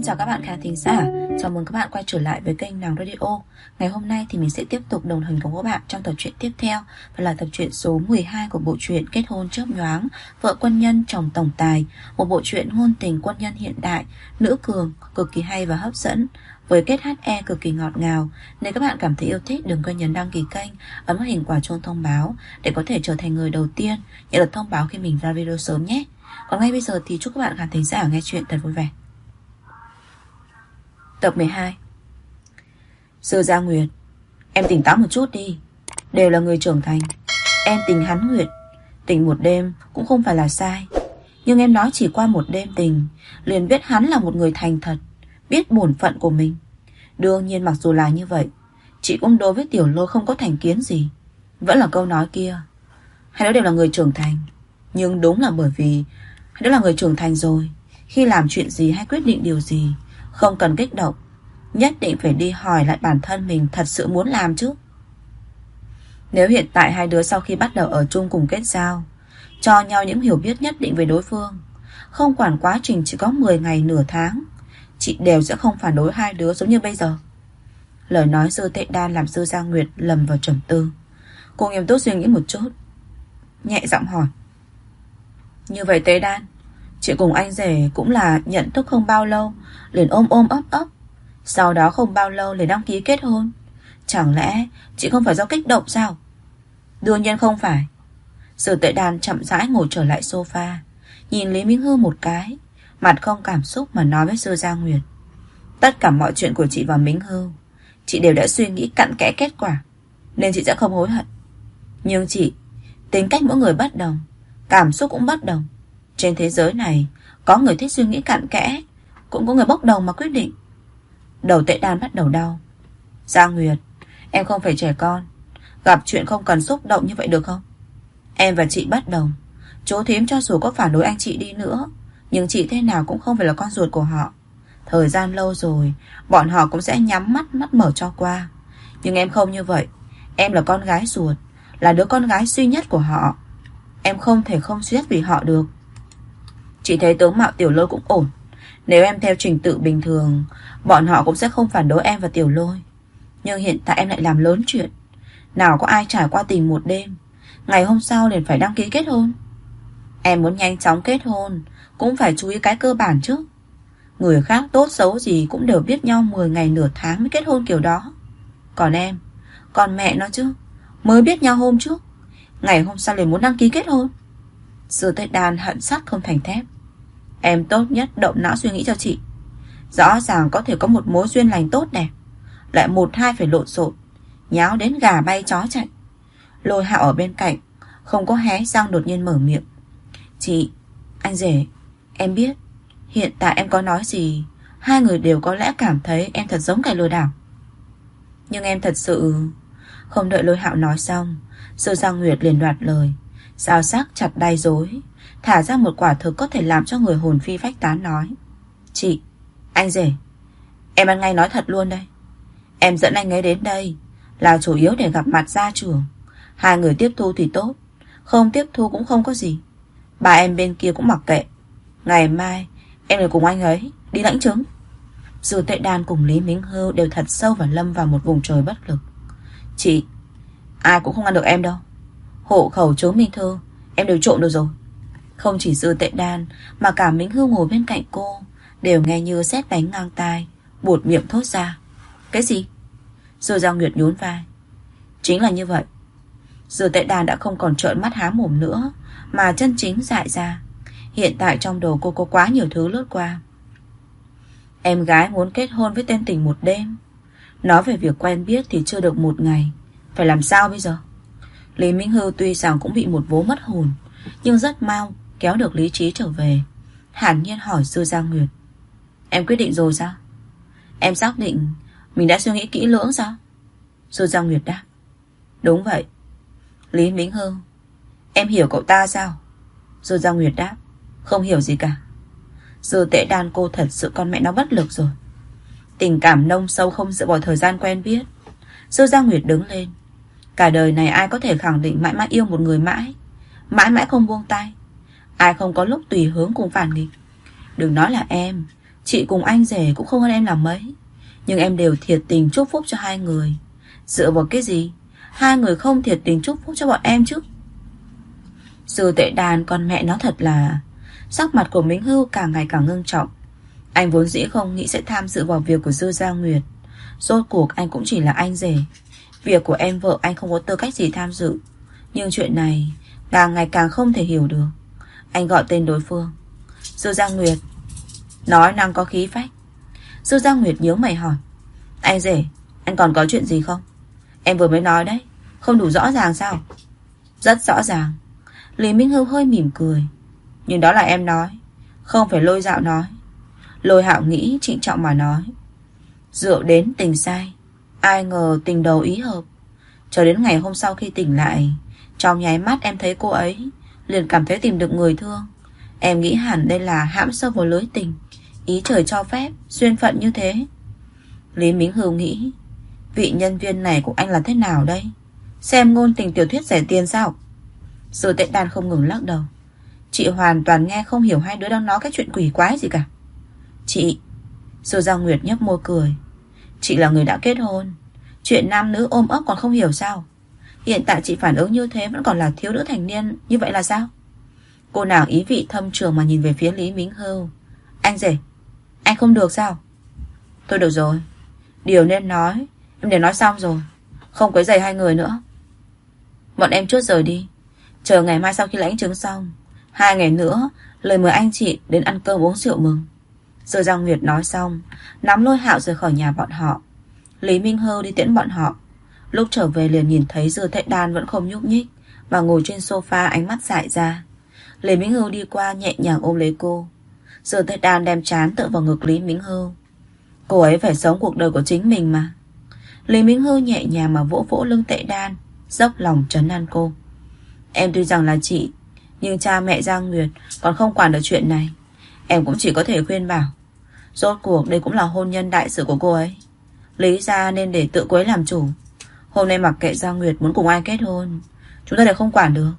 chào các bạn khán thính giả, chào mừng các bạn quay trở lại với kênh Nàng Radio. Ngày hôm nay thì mình sẽ tiếp tục đồng hành cùng các bạn trong tập truyện tiếp theo, và là tập truyện số 12 của bộ truyện Kết hôn chớp nhoáng, vợ quân nhân chồng tổng tài. Một bộ truyện ngôn tình quân nhân hiện đại, nữ cường, cực kỳ hay và hấp dẫn, với kết HE cực kỳ ngọt ngào. Nếu các bạn cảm thấy yêu thích, đừng quên nhấn đăng ký kênh, ấn vào hình quả chuông thông báo để có thể trở thành người đầu tiên nhận được thông báo khi mình ra video sớm nhé. Còn ngay bây giờ thì chúc các bạn khán thính giả nghe chuyện thật vui vẻ. Tập 12. Sư Gia Nguyệt, em tỉnh táo một chút đi. Đều là người trưởng thành. Em tình hắn Nguyệt, tình một đêm cũng không phải là sai. Nhưng em nói chỉ qua một đêm tình, liền biết hắn là một người thành thật, biết bổn phận của mình. Đương nhiên mặc dù là như vậy, chị cũng đối với Tiểu Lôi không có thành kiến gì. Vẫn là câu nói kia, hai đứa đều là người trưởng thành. Nhưng đúng là bởi vì hai đứa là người trưởng thành rồi, khi làm chuyện gì hay quyết định điều gì, không cần kích động, nhất định phải đi hỏi lại bản thân mình thật sự muốn làm chứ. Nếu hiện tại hai đứa sau khi bắt đầu ở chung cùng kết giao, cho nhau những hiểu biết nhất định về đối phương, không quản quá trình chỉ có 10 ngày nửa tháng, chị đều sẽ không phản đối hai đứa giống như bây giờ. Lời nói Dư Tệ Đan làm Dư Gia Nguyệt lầm vào trầm tư. Cô nghiêm túc suy nghĩ một chút, nhẹ giọng hỏi: Như vậy Tệ Đan, chị cùng anh rể cũng là nhận thức không bao lâu liền ôm ôm ấp ấp, sau đó không bao lâu liền đăng ký kết hôn. Chẳng lẽ chị không phải do kích động sao? Đương nhiên không phải. Dư Tệ Đan chậm rãi ngồi trở lại sofa, nhìn Lý Minh Hư một cái, mặt không cảm xúc mà nói với Dư Gia Nguyệt: Tất cả mọi chuyện của chị và Minh Hư, chị đều đã suy nghĩ cặn kẽ kết quả, nên chị sẽ không hối hận. Nhưng chị, tính cách mỗi người bất đồng, cảm xúc cũng bất đồng. Trên thế giới này, có người thích suy nghĩ cặn kẽ, cũng có người bốc đồng mà quyết định. Đầu Tệ Đan bắt đầu đau. Gia Nguyệt, em không phải trẻ con, gặp chuyện không cần xúc động như vậy được không? Em và chị bất đồng. Chú thím cho dù có phản đối anh chị đi nữa, nhưng chị thế nào cũng không phải là con ruột của họ. Thời gian lâu rồi, bọn họ cũng sẽ nhắm mắt mắt mở cho qua. Nhưng em không như vậy. Em là con gái ruột, là đứa con gái duy nhất của họ. Em không thể không suy xét vì họ được. Chị thấy tướng mạo Tiểu Lôi cũng ổn. Nếu em theo trình tự bình thường, bọn họ cũng sẽ không phản đối em và Tiểu Lôi. Nhưng hiện tại em lại làm lớn chuyện. Nào có ai trải qua tình một đêm, ngày hôm sau liền phải đăng ký kết hôn. Em muốn nhanh chóng kết hôn, cũng phải chú ý cái cơ bản chứ. Người khác tốt xấu gì cũng đều biết nhau 10 ngày nửa tháng mới kết hôn kiểu đó. Còn em, còn mẹ nó chứ, mới biết nhau hôm trước, ngày hôm sau liền muốn đăng ký kết hôn. Dư Tệ Đan hận sắt không thành thép. Em tốt nhất động não suy nghĩ cho chị. Rõ ràng có thể có một mối duyên lành tốt đẹp, lại một hai phải lộn xộn, nháo đến gà bay chó chạy. Lôi Hạo ở bên cạnh không có hé răng đột nhiên mở miệng: Chị, anh rể, em biết hiện tại em có nói gì, hai người đều có lẽ cảm thấy em thật giống kẻ lừa đảo. Nhưng em thật sự... Không đợi Lôi Hạo nói xong, Dư Gia Nguyệt liền đoạt lời, dao sắc chặt đay dối, thả ra một quả thực có thể làm cho người hồn phi phách tán, nói: Chị, anh rể, em ăn ngay nói thật luôn đây. Em dẫn anh ấy đến đây là chủ yếu để gặp mặt gia trưởng. Hai người tiếp thu thì tốt, không tiếp thu cũng không có gì. Bà em bên kia cũng mặc kệ. Ngày mai em lại cùng anh ấy đi lãnh chứng. Dư Tệ Đan cùng Lý Minh Hư đều thật sâu và lâm vào một vùng trời bất lực. Chị, ai cũng không ngăn được em đâu. Hộ khẩu chứng minh thư em đều trộm được rồi. Không chỉ Dư Tệ Đan mà cả Minh Hư ngồi bên cạnh cô đều nghe như sét đánh ngang tai, buột miệng thốt ra: Cái gì? Dư Gia Nguyệt nhún vai: Chính là như vậy. Dư Tệ Đan đã không còn trợn mắt há mồm nữa, mà chân chính dại ra. Hiện tại trong đầu cô có quá nhiều thứ lướt qua. Em gái muốn kết hôn với tên tình một đêm. Nói về việc quen biết thì chưa được một ngày, phải làm sao bây giờ? Lý Minh Hư tuy rằng cũng bị một vố mất hồn, nhưng rất mau kéo được lý trí trở về, hẳn nhiên hỏi Dư Gia Nguyệt: Em quyết định rồi sao? Em xác định mình đã suy nghĩ kỹ lưỡng sao? Dư Gia Nguyệt đáp: Đúng vậy. Lý Minh Hư: Em hiểu cậu ta sao? Dư Gia Nguyệt đáp: Không hiểu gì cả. Dư Tệ Đan cô thật sự con mẹ nó bất lực rồi. Tình cảm nông sâu không dựa vào thời gian quen biết. Dư Gia Nguyệt đứng lên: Cả đời này ai có thể khẳng định mãi mãi yêu một người mãi, mãi mãi không buông tay? Ai không có lúc tùy hướng cùng phản nghịch? Đừng nói là em, Chị cùng anh rể cũng không hơn em là mấy, nhưng em đều thiệt tình chúc phúc cho hai người. Dựa vào cái gì hai người không thiệt tình chúc phúc cho bọn em chứ? Dư Tệ Đàn con mẹ nó thật là... Sắc mặt của Mính Hưu càng ngày càng ngưng trọng. Anh vốn dĩ không nghĩ sẽ tham dự vào việc của Dư Gia Nguyệt. Rốt cuộc anh cũng chỉ là anh rể. Việc của em vợ anh không có tư cách gì tham dự. Nhưng chuyện này càng ngày càng không thể hiểu được. Anh gọi tên đối phương. Dư Gia Nguyệt. Nói năng có khí phách. Dư Gia Nguyệt nhíu mày hỏi. Anh rể, anh còn có chuyện gì không? Em vừa mới nói đấy, không đủ rõ ràng sao? Rất rõ ràng. Lý Minh Hưu hơi mỉm cười. Nhưng đó là em nói, không phải Lôi Dạo nói. Lôi Hạo nghĩ trịnh trọng mà nói. Rượu đến tình say, ai ngờ tình đầu ý hợp. Cho đến ngày hôm sau khi tỉnh lại, trong nháy mắt em thấy cô ấy, liền cảm thấy tìm được người thương. Em nghĩ hẳn đây là hãm sâu vào lưới tình, ý trời cho phép, duyên phận như thế. Lý Minh Hưu nghĩ, vị nhân viên này của anh là thế nào đây? Xem ngôn tình tiểu thuyết rẻ tiền sao? Dư Tệ Đàn không ngừng lắc đầu. Chị hoàn toàn nghe không hiểu hai đứa đang nói cái chuyện quỷ quái gì cả. Chị... Dư Gia Nguyệt nhếch môi cười. Chị là người đã kết hôn, chuyện nam nữ ôm ấp còn không hiểu sao? Hiện tại chị phản ứng như thế vẫn còn là thiếu nữ thành niên, như vậy là sao? Cô nàng ý vị thâm trường mà nhìn về phía Lý Minh Hưu. Anh rể, anh không được sao? Thôi được rồi, điều nên nói em đều nói xong rồi, không quấy rầy hai người nữa. Bọn em chút rời đi, chờ ngày mai sau khi lãnh chứng xong, 2 ngày nữa lời mời anh chị đến ăn cơm uống rượu mừng. Dư Gia Nguyệt nói xong, nắm Lôi Hạo rời khỏi nhà bọn họ. Lý Minh Hưu đi tiễn bọn họ. Lúc trở về liền nhìn thấy Dư Tệ Đan vẫn không nhúc nhích mà ngồi trên sofa, ánh mắt dại ra. Lý Minh Hưu đi qua nhẹ nhàng ôm lấy cô. Dư Tệ Đan đem trán tựa vào ngực Lý Minh Hưu. Cô ấy phải sống cuộc đời của chính mình mà. Lý Minh Hưu nhẹ nhàng mà vỗ vỗ lưng Tệ Đan, dốc lòng trấn an cô. Em tuy rằng là chị, nhưng cha mẹ Giang Nguyệt còn không quản được chuyện này. Em cũng chỉ có thể khuyên bảo, rốt cuộc đây cũng là hôn nhân đại sự của cô ấy. Lý ra nên để tự cô ấy làm chủ. Hôm nay mặc kệ Giang Nguyệt muốn cùng ai kết hôn, chúng ta đều không quản được.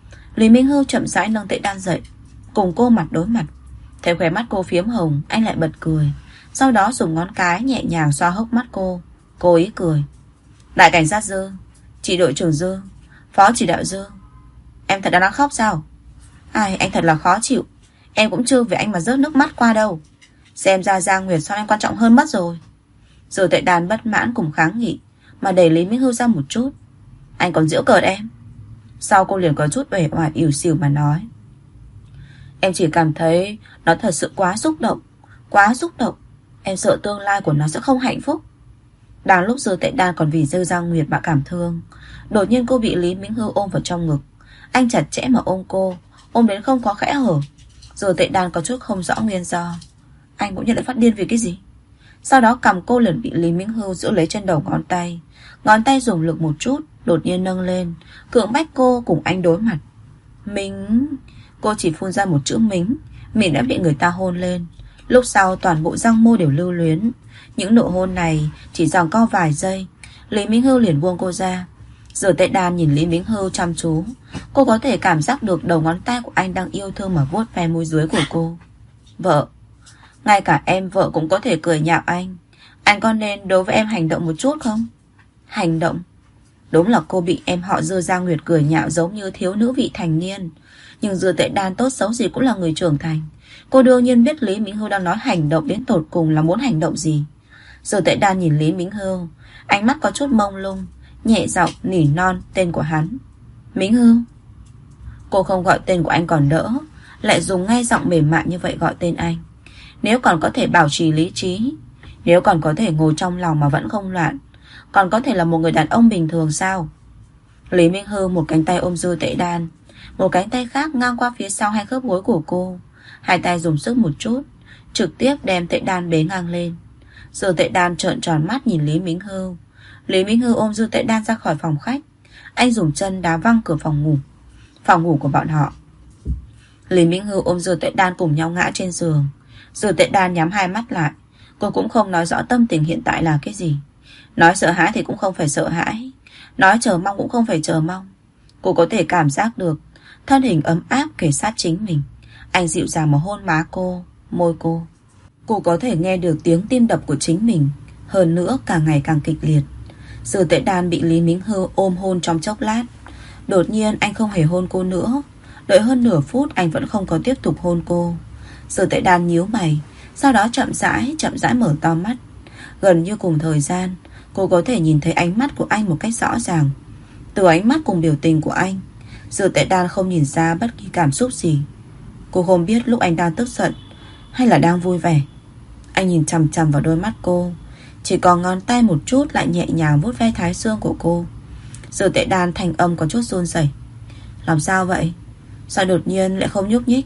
Lý Minh Hưu chậm rãi nâng Tệ Đan dậy, cùng cô mặt đối mặt. Thấy khóe mắt cô phiếm hồng, anh lại bật cười. Sau đó dùng ngón cái nhẹ nhàng xoa hốc mắt cô. Cô ý cười. Đại cảnh sát Dư, chị đội trưởng Dư, phó chỉ đạo Dư. Em thật đang khóc sao? Ai, anh thật là khó chịu. Em cũng chưa vì anh mà rớt nước mắt qua đâu. Xem ra Giang Nguyệt so em quan trọng hơn mất rồi. Dư Tệ Đàn bất mãn cùng kháng nghị, mà đẩy Lý Minh Hưu ra một chút. Anh còn giễu cợt em. Sau cô liền có chút uể oải ỉu xìu mà nói. Em chỉ cảm thấy nó thật sự quá xúc động. Quá xúc động. Em sợ tương lai của nó sẽ không hạnh phúc. Đang lúc Dư Tệ Đan còn vì Dư Giang Nguyệt mà cảm thương, đột nhiên cô bị Lý Minh Hưu ôm vào trong ngực. Anh chặt chẽ mà ôm cô, ôm đến không có khẽ hở. Dư Tệ Đan có chút không rõ nguyên do. Anh cũng như lại phát điên vì cái gì? Sau đó cầm cô liền bị Lý Minh Hưu giữ lấy trên đầu ngón tay. Ngón tay dùng lực một chút, đột nhiên nâng lên, cưỡng bách cô cùng anh đối mặt. Mính... Cô chỉ phun ra một chữ mính, miệng đã bị người ta hôn lên. Lúc sau toàn bộ răng môi đều lưu luyến. Những nụ hôn này chỉ giằng co vài giây, Lý Minh Hưu liền buông cô ra. Dư Tệ Đan nhìn Lý Minh Hưu chăm chú. Cô có thể cảm giác được đầu ngón tay của anh đang yêu thương mà vuốt ve môi dưới của cô. Vợ, ngay cả em vợ cũng có thể cười nhạo anh. Anh có nên đối với em hành động một chút không? Hành động? Đúng là cô bị em họ Dư Giang Nguyệt cười nhạo giống như thiếu nữ vị thành niên. Nhưng Dư Tệ Đan tốt xấu gì cũng là người trưởng thành. Cô đương nhiên biết Lý Minh Hưu đang nói hành động đến tột cùng là muốn hành động gì. Dư Tệ Đan nhìn Lý Minh Hưu, ánh mắt có chút mông lung, nhẹ giọng nỉ non tên của hắn. Minh Hưu. Cô không gọi tên của anh còn đỡ, lại dùng ngay giọng mềm mại như vậy gọi tên anh. Nếu còn có thể bảo trì lý trí, nếu còn có thể ngồi trong lòng mà vẫn không loạn, còn có thể là một người đàn ông bình thường sao? Lý Minh Hưu một cánh tay ôm Dư Tệ Đan, một cánh tay khác ngang qua phía sau hai khớp gối của cô. Hai tay dùng sức một chút, trực tiếp đem Tệ Đan bế ngang lên. Dư Tệ Đan trợn tròn mắt nhìn Lý Minh Hưu. Lý Minh Hưu ôm Dư Tệ Đan ra khỏi phòng khách. Anh dùng chân đá văng cửa phòng ngủ của bọn họ. Lý Minh Hưu ôm Dư Tệ Đan cùng nhau ngã trên giường. Dư Tệ Đan nhắm hai mắt lại. Cô cũng không nói rõ tâm tình hiện tại là cái gì. Nói sợ hãi thì cũng không phải sợ hãi, nói chờ mong cũng không phải chờ mong. Cô có thể cảm giác được thân hình ấm áp kề sát chính mình. Anh dịu dàng mà hôn má cô, môi cô. Cô có thể nghe được tiếng tim đập của chính mình, hơn nữa càng ngày càng kịch liệt. Dư Tệ Đan bị Lý Mính Hư ôm hôn trong chốc lát. Đột nhiên anh không hề hôn cô nữa. Đợi hơn nửa phút anh vẫn không có tiếp tục hôn cô. Dư Tệ Đan nhíu mày, sau đó chậm rãi mở to mắt. Gần như cùng thời gian, cô có thể nhìn thấy ánh mắt của anh một cách rõ ràng. Từ ánh mắt cùng biểu tình của anh, Dư Tệ Đan không nhìn ra bất kỳ cảm xúc gì. Cô không biết lúc anh đang tức giận hay là đang vui vẻ. Anh nhìn chằm chằm vào đôi mắt cô, chỉ còn ngón tay một chút lại nhẹ nhàng vuốt ve thái dương của cô. Dư Tệ Đan thanh âm có chút run rẩy. Làm sao vậy? Sao đột nhiên lại không nhúc nhích?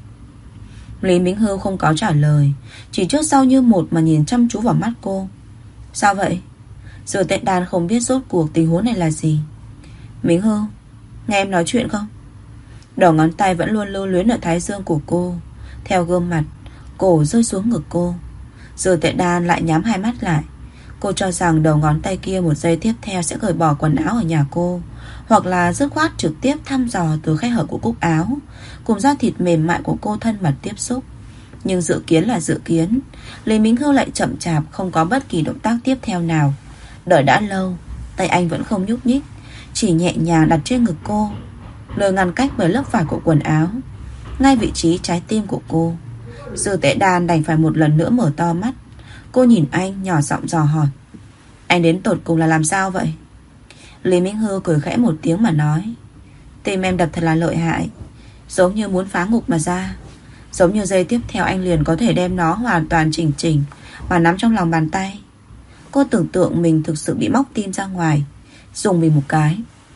Lý Mính Hưu không có trả lời, chỉ trước sau như một mà nhìn chăm chú vào mắt cô. Sao vậy? Dư Tệ Đan không biết rốt cuộc tình huống này là gì. Mính Hưu, nghe em nói chuyện không? Đầu ngón tay vẫn luôn lưu luyến ở thái dương của cô, theo gương mặt, cổ rơi xuống ngực cô. Dư Tệ Đan lại nhắm hai mắt lại. Cô cho rằng đầu ngón tay kia một giây tiếp theo sẽ cởi bỏ quần áo ở nhà cô, hoặc là dứt khoát trực tiếp thăm dò từ khe hở của cúc áo, cùng da thịt mềm mại của cô thân mật tiếp xúc. Nhưng dự kiến là dự kiến, Lý Mính Hưu lại chậm chạp, không có bất kỳ động tác tiếp theo nào. Đợi đã lâu, tay anh vẫn không nhúc nhích, chỉ nhẹ nhàng đặt trên ngực cô, nơi ngăn cách bởi lớp vải của quần áo, ngay vị trí trái tim của cô. Dư Tệ Đan đành phải một lần nữa mở to mắt. Cô nhìn anh nhỏ giọng dò hỏi, anh đến tột cùng là làm sao vậy? Lý Minh Hư cười khẽ một tiếng mà nói, tim em đập thật là lợi hại, giống như muốn phá ngục mà ra. Giống như giây tiếp theo anh liền có thể đem nó hoàn toàn chỉnh chỉnh mà nắm trong lòng bàn tay. Cô tưởng tượng mình thực sự bị móc tim ra ngoài, dùng mình một cái.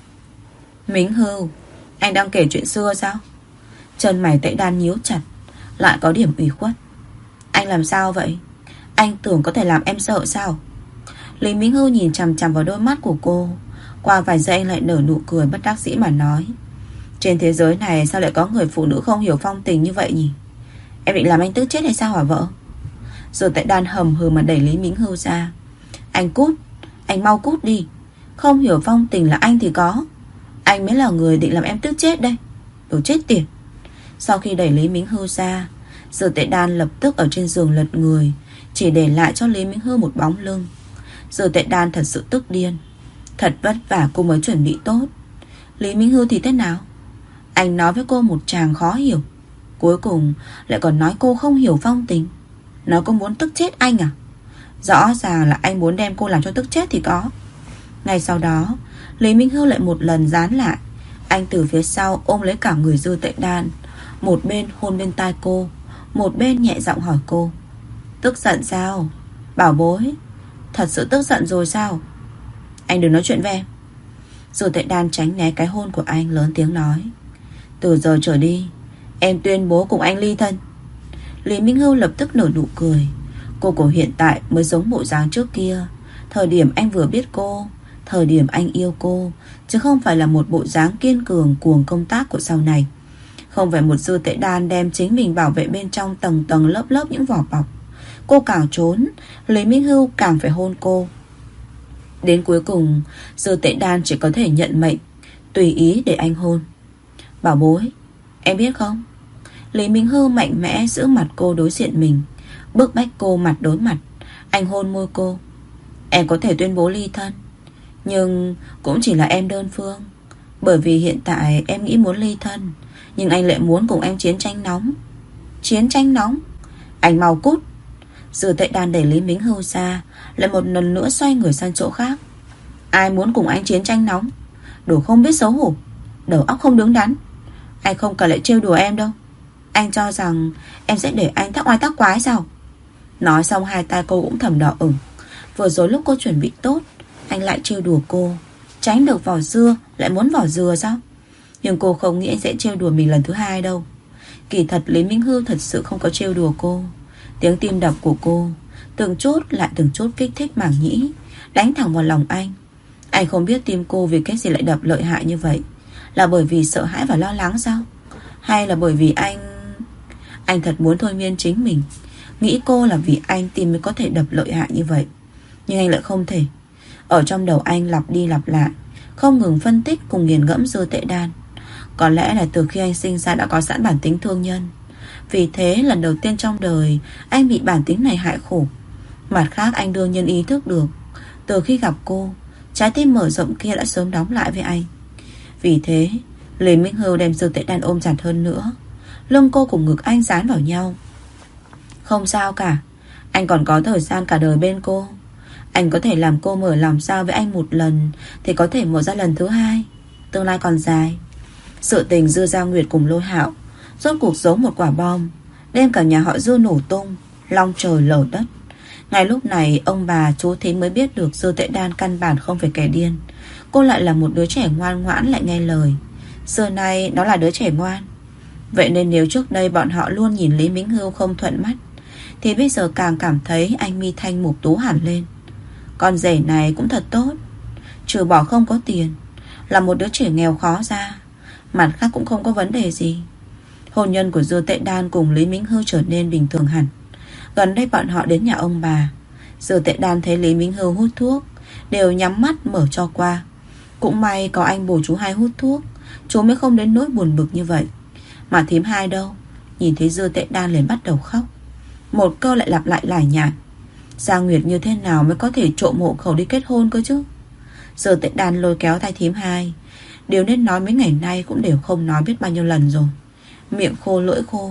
Mính Hư, anh đang kể chuyện xưa sao? Chân mày Tệ Đan nhíu chặt, lại có điểm ủy khuất. Anh làm sao vậy? Anh tưởng có thể làm em sợ sao? Lý Minh Hưu nhìn chằm chằm vào đôi mắt của cô. Qua vài giây anh lại nở nụ cười bất đắc dĩ mà nói, trên thế giới này sao lại có người phụ nữ không hiểu phong tình như vậy nhỉ? Em định làm anh tức chết hay sao hả vợ? Rồi Tệ Đan hầm hừ mà đẩy Lý Minh Hưu ra. Anh cút, anh mau cút đi. Không hiểu phong tình là anh thì có. Anh mới là người định làm em tức chết đây, đồ chết tiệt. Sau khi đẩy Lý Minh Hưu ra, Dư Tệ Đan lập tức ở trên giường lật người, chỉ để lại cho Lý Minh Hưu một bóng lưng. Dư Tệ Đan thật sự tức điên. Thật vất vả cô mới chuẩn bị tốt. Lý Minh Hưu thì thế nào? Anh nói với cô một tràng khó hiểu, cuối cùng lại còn nói cô không hiểu phong tình. Nó có muốn tức chết anh à? Rõ ràng là anh muốn đem cô làm cho tức chết thì có. Ngay sau đó, Lý Minh Hưu lại một lần dán lại. Anh từ phía sau ôm lấy cả người Dư Tệ Đan, một bên hôn bên tai cô, một bên nhẹ giọng hỏi cô, tức giận sao? Bảo bối, thật sự tức giận rồi sao? Anh đừng nói chuyện với em. Dư Tệ Đan tránh né cái hôn của anh, lớn tiếng nói, từ giờ trở đi em tuyên bố cùng anh ly thân. Lý Minh Hưu lập tức nở nụ cười. Cô hiện tại mới giống bộ dáng trước kia, thời điểm anh vừa biết cô, thời điểm anh yêu cô, chứ không phải là một bộ dáng kiên cường cuồng công tác của sau này. Không phải một Dư Tệ Đan đem chính mình bảo vệ bên trong tầng tầng lớp lớp những vỏ bọc. Cô càng trốn, Lý Minh Hưu càng phải hôn cô. Đến cuối cùng, Dư Tệ Đan chỉ có thể nhận mệnh, tùy ý để anh hôn. Bảo bối, em biết không? Lý Minh Hưu mạnh mẽ giữ mặt cô đối diện mình, bức bách cô mặt đối mặt. Anh hôn môi cô. Em có thể tuyên bố ly thân, nhưng cũng chỉ là em đơn phương. Bởi vì hiện tại em nghĩ muốn ly thân, nhưng anh lại muốn cùng em chiến tranh nóng. Chiến tranh nóng? Anh mau cút. Dư Tệ Đan đẩy Lý Minh Hưu ra, lại một lần nữa xoay người sang chỗ khác. Ai muốn cùng anh chiến tranh nóng? Đồ không biết xấu hổ, đầu óc không đứng đắn. Anh không cần lại trêu đùa em đâu. Anh cho rằng em sẽ để anh thắc oai thắc quái sao? Nói xong hai tay cô cũng thầm đỏ ửng. Vừa rồi lúc cô chuẩn bị tốt, anh lại trêu đùa cô, tránh được vỏ dưa lại muốn vỏ dừa sao? Nhưng cô không nghĩ anh sẽ trêu đùa mình lần thứ hai đâu. Kỳ thật Lý Minh Hưu thật sự không có trêu đùa cô. Tiếng tim đập của cô từng chút lại từng chút kích thích màng nhĩ, đánh thẳng vào lòng anh. Anh không biết tim cô vì cái gì lại đập lợi hại như vậy. Là bởi vì sợ hãi và lo lắng sao? Hay là bởi vì anh thật muốn thôi miên chính mình, nghĩ cô là vì anh tim mới có thể đập lợi hại như vậy. Nhưng anh lại không thể. Ở trong đầu anh lặp đi lặp lại, không ngừng phân tích cùng nghiền ngẫm Dư Tệ Đan. Có lẽ là từ khi anh sinh ra đã có sẵn bản tính thương nhân. Vì thế lần đầu tiên trong đời anh bị bản tính này hại khổ. Mặt khác anh đương nhiên ý thức được, từ khi gặp cô, trái tim mở rộng kia đã sớm đóng lại với anh. Vì thế Lý Minh Hưu đem Dương Tệ Đan ôm chặt hơn nữa. Lưng cô cùng ngực anh dán vào nhau. Không sao cả, anh còn có thời gian cả đời bên cô. Anh có thể làm cô mở lòng sao với anh một lần, thì có thể mở ra lần thứ hai. Tương lai còn dài. Sự tình Dư Gia Nguyệt cùng Lôi Hạo rốt cuộc giống một quả bom, đem cả nhà họ Dư nổ tung, long trời lở đất. Ngay lúc này ông bà chú thím mới biết được Dư Tệ Đan căn bản không phải kẻ điên. Cô lại là một đứa trẻ ngoan ngoãn lại nghe lời. Xưa nay nó là đứa trẻ ngoan. Vậy nên nếu trước đây bọn họ luôn nhìn Lý Minh Hưu không thuận mắt, thì bây giờ càng cảm thấy anh mi thanh mục tú hẳn lên. Con rể này cũng thật tốt, trừ bỏ không có tiền, là một đứa trẻ nghèo khó ra, mặt khác cũng không có vấn đề gì. Hôn nhân của Dư Tệ Đan cùng Lý Minh Hưu trở nên bình thường hẳn. Gần đây bọn họ đến nhà ông bà. Dư Tệ Đan thấy Lý Minh Hưu hút thuốc, đều nhắm mắt mở cho qua. Cũng may có anh bồ chú hai hút thuốc, chú mới không đến nỗi buồn bực như vậy. Mà thím hai đâu, nhìn thấy Dư Tệ Đan liền bắt đầu khóc. Một câu lại lặp lại lải nhải. Giang Nguyệt như thế nào mới có thể trộm hộ khẩu đi kết hôn cơ chứ? Dư Tệ Đan lôi kéo tay thím hai. Điều nên nói mấy ngày nay cũng đều không nói biết bao nhiêu lần rồi. Miệng khô lưỡi khô.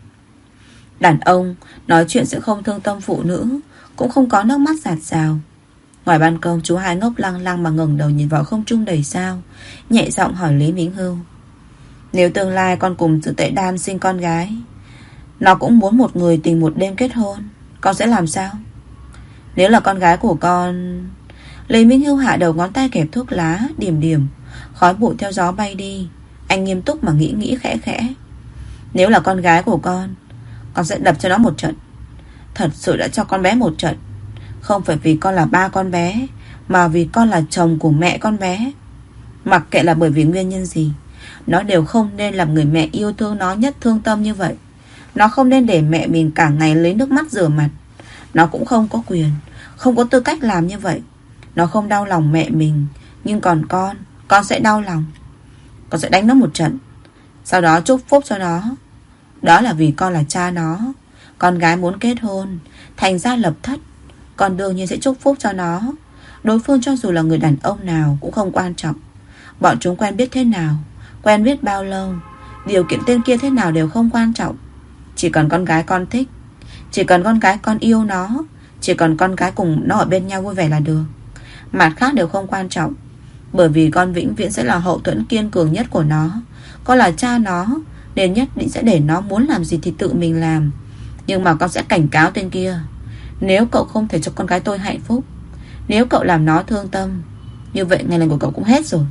Đàn ông nói chuyện sẽ không thương tâm phụ nữ, cũng không có nước mắt giạt rào. Ngoài ban công chú hai ngốc lăng lăng mà ngẩng đầu nhìn vào không trung đầy sao, nhẹ giọng hỏi Lý Minh Hưu: nếu tương lai con cùng Dư Tệ Đan sinh con gái, nó cũng muốn một người tình một đêm kết hôn, con sẽ làm sao? Nếu là con gái của con... Lý Minh Hưu hạ đầu ngón tay kẹp thuốc lá, điểm điểm, khói bụi theo gió bay đi. Anh nghiêm túc mà nghĩ khẽ khẽ. Nếu là con gái của con sẽ đập cho nó một trận. Thật sự đã cho con bé một trận. Không phải vì con là ba con bé, mà vì con là chồng của mẹ con bé. Mặc kệ là bởi vì nguyên nhân gì, nó đều không nên làm người mẹ yêu thương nó nhất thương tâm như vậy. Nó không nên để mẹ mình cả ngày lấy nước mắt rửa mặt. Nó cũng không có quyền, không có tư cách làm như vậy. Nó không đau lòng mẹ mình, nhưng còn con sẽ đau lòng. Con sẽ đánh nó một trận, sau đó chúc phúc cho nó. Đó là vì con là cha nó. Con gái muốn kết hôn, thành ra lập thất, con đương nhiên sẽ chúc phúc cho nó. Đối phương cho dù là người đàn ông nào cũng không quan trọng. Bọn chúng quen biết thế nào, quen biết bao lâu, điều kiện tên kia thế nào đều không quan trọng. Chỉ cần con gái con thích, chỉ cần con gái con yêu nó, chỉ cần con gái cùng nó ở bên nhau vui vẻ là được. Mặt khác đều không quan trọng. Bởi vì con vĩnh viễn sẽ là hậu thuẫn kiên cường nhất của nó. Con là cha nó, nên nhất định sẽ để nó muốn làm gì thì tự mình làm. Nhưng mà con sẽ cảnh cáo tên kia: nếu cậu không thể cho con gái tôi hạnh phúc, nếu cậu làm nó thương tâm, như vậy ngày lành của cậu cũng hết rồi.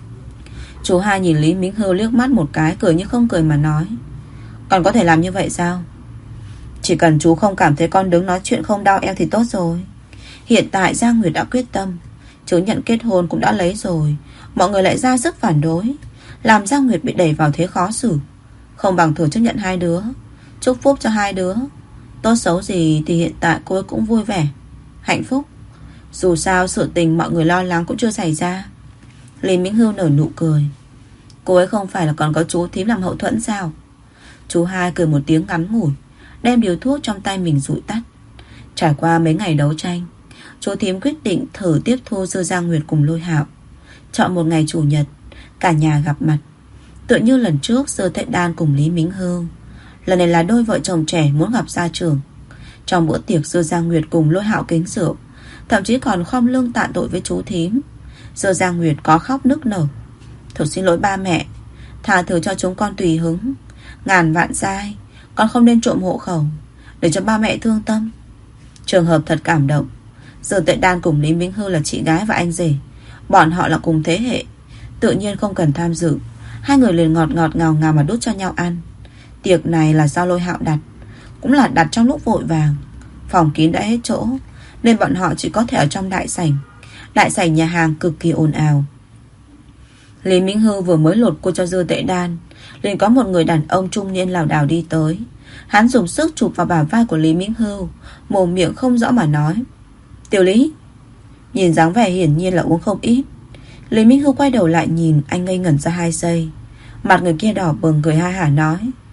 Chú hai nhìn Lý Minh Hưu liếc mắt một cái, cười như không cười mà nói: còn có thể làm như vậy sao? Chỉ cần chú không cảm thấy con đứng nói chuyện không đau eo thì tốt rồi. Hiện tại Giang Nguyệt đã quyết tâm, chứng nhận kết hôn cũng đã lấy rồi, mọi người lại ra sức phản đối, làm Giang Nguyệt bị đẩy vào thế khó xử. Không bằng thử chấp nhận hai đứa, chúc phúc cho hai đứa. Tốt xấu gì thì hiện tại cô ấy cũng vui vẻ, hạnh phúc. Dù sao sự tình mọi người lo lắng cũng chưa xảy ra. Lý Minh Hưu nở nụ cười. Cô ấy không phải là còn có chú thím làm hậu thuẫn sao? Chú hai cười một tiếng ngắn ngủi, đem điếu thuốc trong tay mình dụi tắt. Trải qua mấy ngày đấu tranh, chú thím quyết định thử tiếp thu Dư Giang Nguyệt cùng Lôi Hạo. Chọn một ngày chủ nhật, cả nhà gặp mặt. Tựa như lần trước Dư Tệ Đan cùng Lý Minh Hưu, lần này là đôi vợ chồng trẻ muốn gặp gia trưởng. Trong bữa tiệc, Dư Giang Nguyệt cùng Lôi Hạo kính rượu, thậm chí còn khom lưng tạ tội với chú thím. Dư Giang Nguyệt có khóc nức nở: thật xin lỗi ba mẹ, tha thứ cho chúng con tùy hứng. Ngàn vạn sai, con không nên trộm hộ khẩu, để cho ba mẹ thương tâm. Trường hợp thật cảm động. Dư Tệ Đan cùng Lý Minh Hưu là chị gái và anh rể, bọn họ là cùng thế hệ, tự nhiên không cần tham dự. Hai người liền ngọt ngọt ngào ngào mà đút cho nhau ăn. Tiệc này là do Lôi Hạo đặt, cũng là đặt trong lúc vội vàng. Phòng kín đã hết chỗ, nên bọn họ chỉ có thể ở trong đại sảnh. Đại sảnh nhà hàng cực kỳ ồn ào. Lý Minh Hưu vừa mới lột cô cho Dư Tệ Đan, liền có một người đàn ông trung niên lảo đảo đi tới. Hắn dùng sức chụp vào bả vai của Lý Minh Hưu, mồm miệng không rõ mà nói: Tiểu Lý. Nhìn dáng vẻ hiển nhiên là uống không ít. Lý Minh Hưu quay đầu lại nhìn, anh ngây ngẩn ra 2 giây. Mặt người kia đỏ bừng, cười ha hả nói: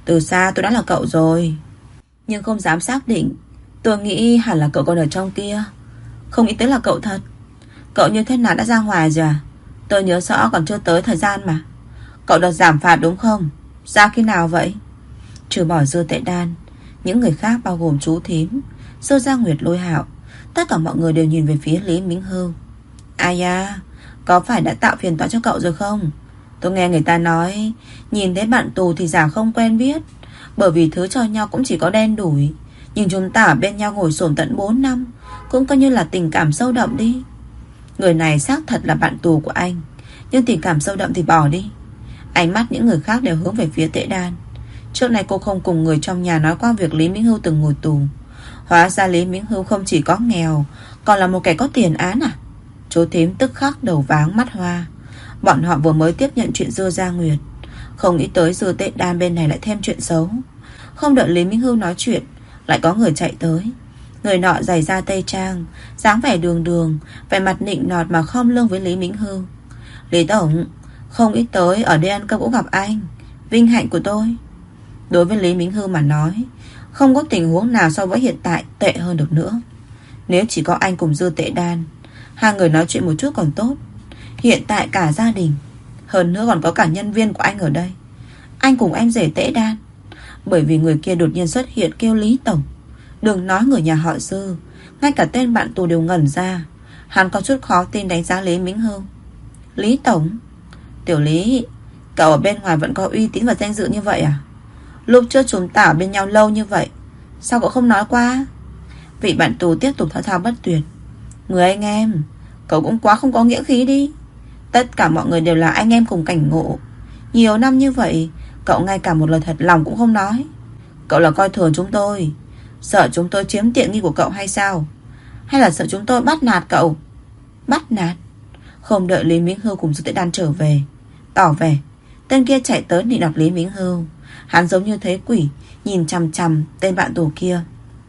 Từ xa tôi đã là cậu rồi, nhưng không dám xác định. Tôi nghĩ hẳn là cậu còn ở trong kia. Không nghĩ tới là cậu thật. Cậu như thế nào đã ra ngoài rồi à? Tôi nhớ rõ còn chưa tới thời gian mà. Cậu đợt giảm phạt đúng không? Ra khi nào vậy? Trừ bỏ Dư Tệ Đan, những người khác bao gồm chú thím, Sơ Gia Nguyệt, Lôi Hạo, tất cả mọi người đều nhìn về phía Lý Mính Hưu. Ai da, có phải đã tạo phiền toái cho cậu rồi không? Tôi nghe người ta nói nhìn thấy bạn tù thì giả không quen biết, bởi vì thứ cho nhau cũng chỉ có đen đủi. Nhưng chúng ta ở bên nhau ngồi xổm tận 4 năm, cũng coi như là tình cảm sâu đậm đi. Người này xác thật là bạn tù của anh, nhưng tình cảm sâu đậm thì bỏ đi. Ánh mắt những người khác đều hướng về phía Tệ Đan. Trước này cô không cùng người trong nhà nói qua việc Lý Mính Hưu từng ngồi tù. Hóa ra Lý Mính Hưu không chỉ có nghèo, còn là một kẻ có tiền án à? Chú thím tức khắc đầu váng mắt hoa. Bọn họ vừa mới tiếp nhận chuyện Dư Gia Nguyệt, không nghĩ tới Dư Tệ Đan bên này lại thêm chuyện xấu. Không đợi Lý Mính Hưu nói chuyện, lại có người chạy tới. Người nọ giày da tây trang, dáng vẻ đường đường, vẻ mặt nịnh nọt mà khom lưng với Lý Mính Hưu. Lý tổng, không nghĩ tới ở đây ăn cơm cũng gặp anh, vinh hạnh của tôi. Đối với Lý Mính Hưu mà nói, không có tình huống nào so với hiện tại tệ hơn được nữa. Nếu chỉ có anh cùng Dư Tệ Đan, hai người nói chuyện một chút còn tốt. Hiện tại cả gia đình, hơn nữa còn có cả nhân viên của anh ở đây. Anh cùng em rể Tệ Đan. Bởi vì người kia đột nhiên xuất hiện kêu Lý tổng, đừng nói người nhà họ Dư, ngay cả tên bạn tù đều ngẩn ra. Hắn có chút khó tin đánh giá Lý Mính Hưu. Lý tổng, Tiểu Lý, cậu ở bên ngoài vẫn có uy tín và danh dự như vậy à? Lúc trước chúng ta ở bên nhau lâu như vậy, sao cậu không nói qua? Vị bạn tù tiếp tục thao thao bất tuyệt. Người anh em, cậu cũng quá không có nghĩa khí đi. Tất cả mọi người đều là anh em cùng cảnh ngộ. Nhiều năm như vậy, cậu ngay cả một lời thật lòng cũng không nói. Cậu là coi thường chúng tôi, sợ chúng tôi chiếm tiện nghi của cậu hay sao? Hay là sợ chúng tôi bắt nạt cậu? Bắt nạt? Không đợi Lý Mính Hưu cùng Dư Tệ Đan trở về, tỏ vẻ, tên kia chạy tới nịnh nọt Lý Mính Hưu. Hắn giống như thấy quỷ, nhìn chằm chằm tên bạn tù kia.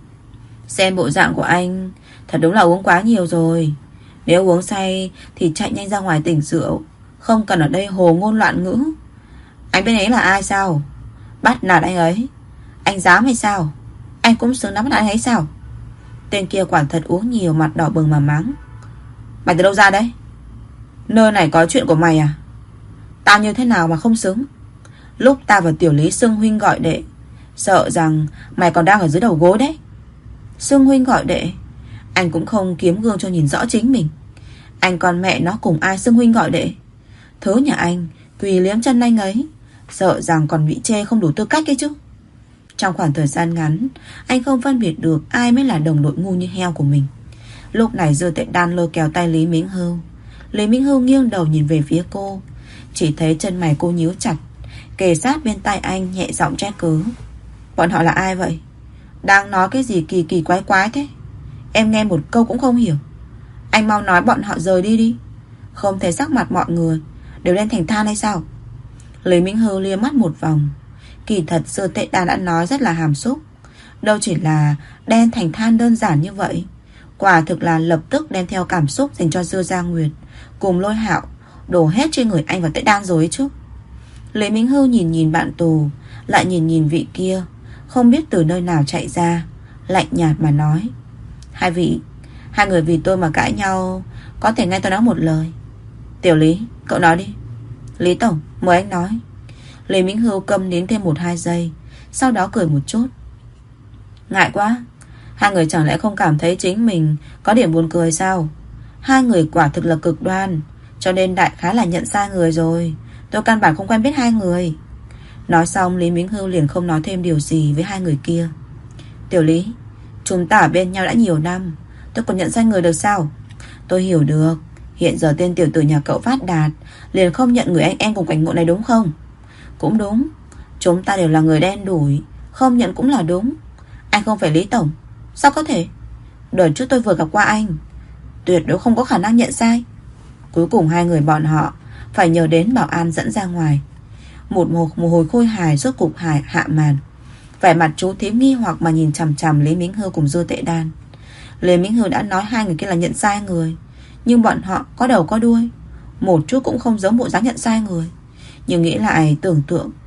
Xem bộ dạng của anh, thật đúng là uống quá nhiều rồi. Nếu uống say thì chạy nhanh ra ngoài tỉnh rượu, không cần ở đây hồ ngôn loạn ngữ. Anh bên ấy là ai sao? Bắt nạt anh ấy? Anh dám hay sao? Anh cũng xứng đáng bắt nạt anh ấy sao? Tên kia quả thật uống nhiều, mặt đỏ bừng mà mắng. Mày từ đâu ra đấy? Nơi này có chuyện của mày à? Tao như thế nào mà không xứng? Lúc ta và Tiểu Lý xưng huynh gọi đệ, sợ rằng mày còn đang ở dưới đầu gối đấy. Xưng huynh gọi đệ? Anh cũng không kiếm gương cho nhìn rõ chính mình. Anh con mẹ nó cùng ai xưng huynh gọi đệ? Thứ nhà anh quỳ liếm chân anh ấy, sợ rằng còn bị chê không đủ tư cách ấy chứ. Trong khoảng thời gian ngắn, anh không phân biệt được ai mới là đồng đội ngu như heo của mình. Lúc này Dư Tệ Đan lôi kéo tay Lý Mính Hưu. Lý Mính Hưu nghiêng đầu nhìn về phía cô, chỉ thấy chân mày cô nhíu chặt, kề sát bên tai anh nhẹ giọng trách cứ. Bọn họ là ai vậy? Đang nói cái gì kỳ kỳ quái quái thế? Em nghe một câu cũng không hiểu. Anh mau nói bọn họ rời đi đi. Không thấy sắc mặt mọi người đều lên thành than hay sao? Lý Mính Hưu lia mắt một vòng. Kỳ thật Dư Tệ Đan đã nói rất là hàm xúc, đâu chỉ là đen thành than đơn giản như vậy. Quả thực là lập tức đem theo cảm xúc dành cho Dư Gia Nguyệt cùng Lôi Hạo đổ hết trên người anh và Tệ Đan rồi ấy chứ. Lý Mính Hưu nhìn nhìn bạn tù, lại nhìn nhìn vị kia, không biết từ nơi nào chạy ra, lạnh nhạt mà nói. Hai vị, hai người vì tôi mà cãi nhau, có thể nghe tôi nói một lời. Tiểu Lý, cậu nói đi. Lý tổng, mời anh nói. Lý Mính Hưu câm nín thêm 1-2 giây, sau đó cười một chút. Ngại quá, hai người chẳng lẽ không cảm thấy chính mình có điểm buồn cười sao? Hai người quả thực là cực đoan, cho nên đại khái là nhận sai người rồi. Tôi căn bản không quen biết hai người. Nói xong Lý Mính Hưu liền không nói thêm điều gì với hai người kia. Tiểu Lý, chúng ta ở bên nhau đã nhiều năm, tôi còn nhận sai người được sao? Tôi hiểu được, hiện giờ tên tiểu tử nhà cậu phát đạt, liền không nhận người anh em cùng cảnh ngộ này đúng không? Cũng đúng, chúng ta đều là người đen đủi, không nhận cũng là đúng. Anh không phải Lý tổng, sao có thể? Đợt trước tôi vừa gặp qua anh, tuyệt đối không có khả năng nhận sai. Cuối cùng hai người bọn họ phải nhờ đến bảo an dẫn ra ngoài. Một hồi khôi hài rốt cục hạ màn. Vẻ mặt chú thím nghi hoặc mà nhìn chằm chằm Lý Mính Hưu cùng Dư Tệ Đan. Lý Mính Hưu đã nói hai người kia là nhận sai người, nhưng bọn họ có đầu có đuôi, một chút cũng không giống bộ dáng nhận sai người. Nhưng nghĩ lại tưởng tượng,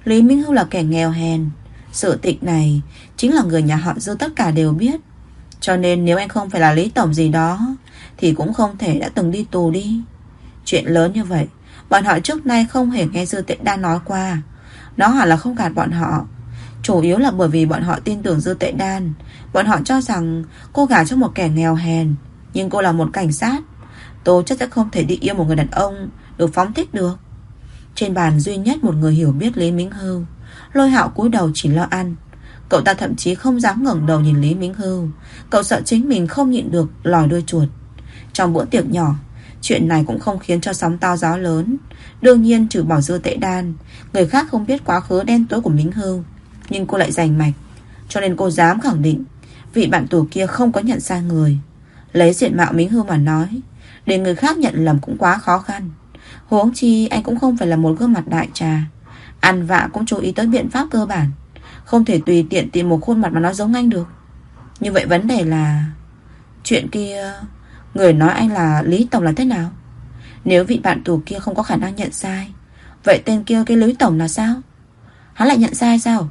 Lý Minh Hưu là kẻ nghèo hèn. Sự tình này chính là người nhà họ Dư tất cả đều biết. Cho nên nếu anh không phải là Lý Tổng gì đó thì cũng không thể đã từng đi tù đi. Chuyện lớn như vậy bọn họ trước nay không hề nghe Dư Tệ Đan nói qua. Nó hẳn là không gạt bọn họ. Chủ yếu là bởi vì bọn họ tin tưởng Dư Tệ Đan. Bọn họ cho rằng cô gả cho một kẻ nghèo hèn, nhưng cô là một cảnh sát, tố chất sẽ không thể đi yêu một người đàn ông được phóng thích được. Trên bàn duy nhất một người hiểu biết Lý Minh Hưu. Lôi Hạo cúi đầu chỉ lo ăn. Cậu ta thậm chí không dám ngẩng đầu nhìn Lý Minh Hưu. Cậu sợ chính mình không nhịn được lòi đuôi chuột. Trong bữa tiệc nhỏ, chuyện này cũng không khiến cho sóng to gió lớn. Đương nhiên trừ bỏ Dư Tệ Đan, người khác không biết quá khứ đen tối của Minh Hưu, nhưng cô lại rành mạch, cho nên cô dám khẳng định vị bạn tù kia không có nhận sai người. Lấy diện mạo Minh Hưu mà nói, để người khác nhận lầm cũng quá khó khăn. Huống chi anh cũng không phải là một gương mặt đại trà. Ăn vạ cũng chú ý tới biện pháp cơ bản, không thể tùy tiện tìm một khuôn mặt mà nói giống anh được. Như vậy vấn đề là chuyện kia, người nói anh là Lý Tổng là thế nào? Nếu vị bạn tù kia không có khả năng nhận sai, vậy tên kia cái Lý Tổng là sao? Hắn lại nhận sai sao?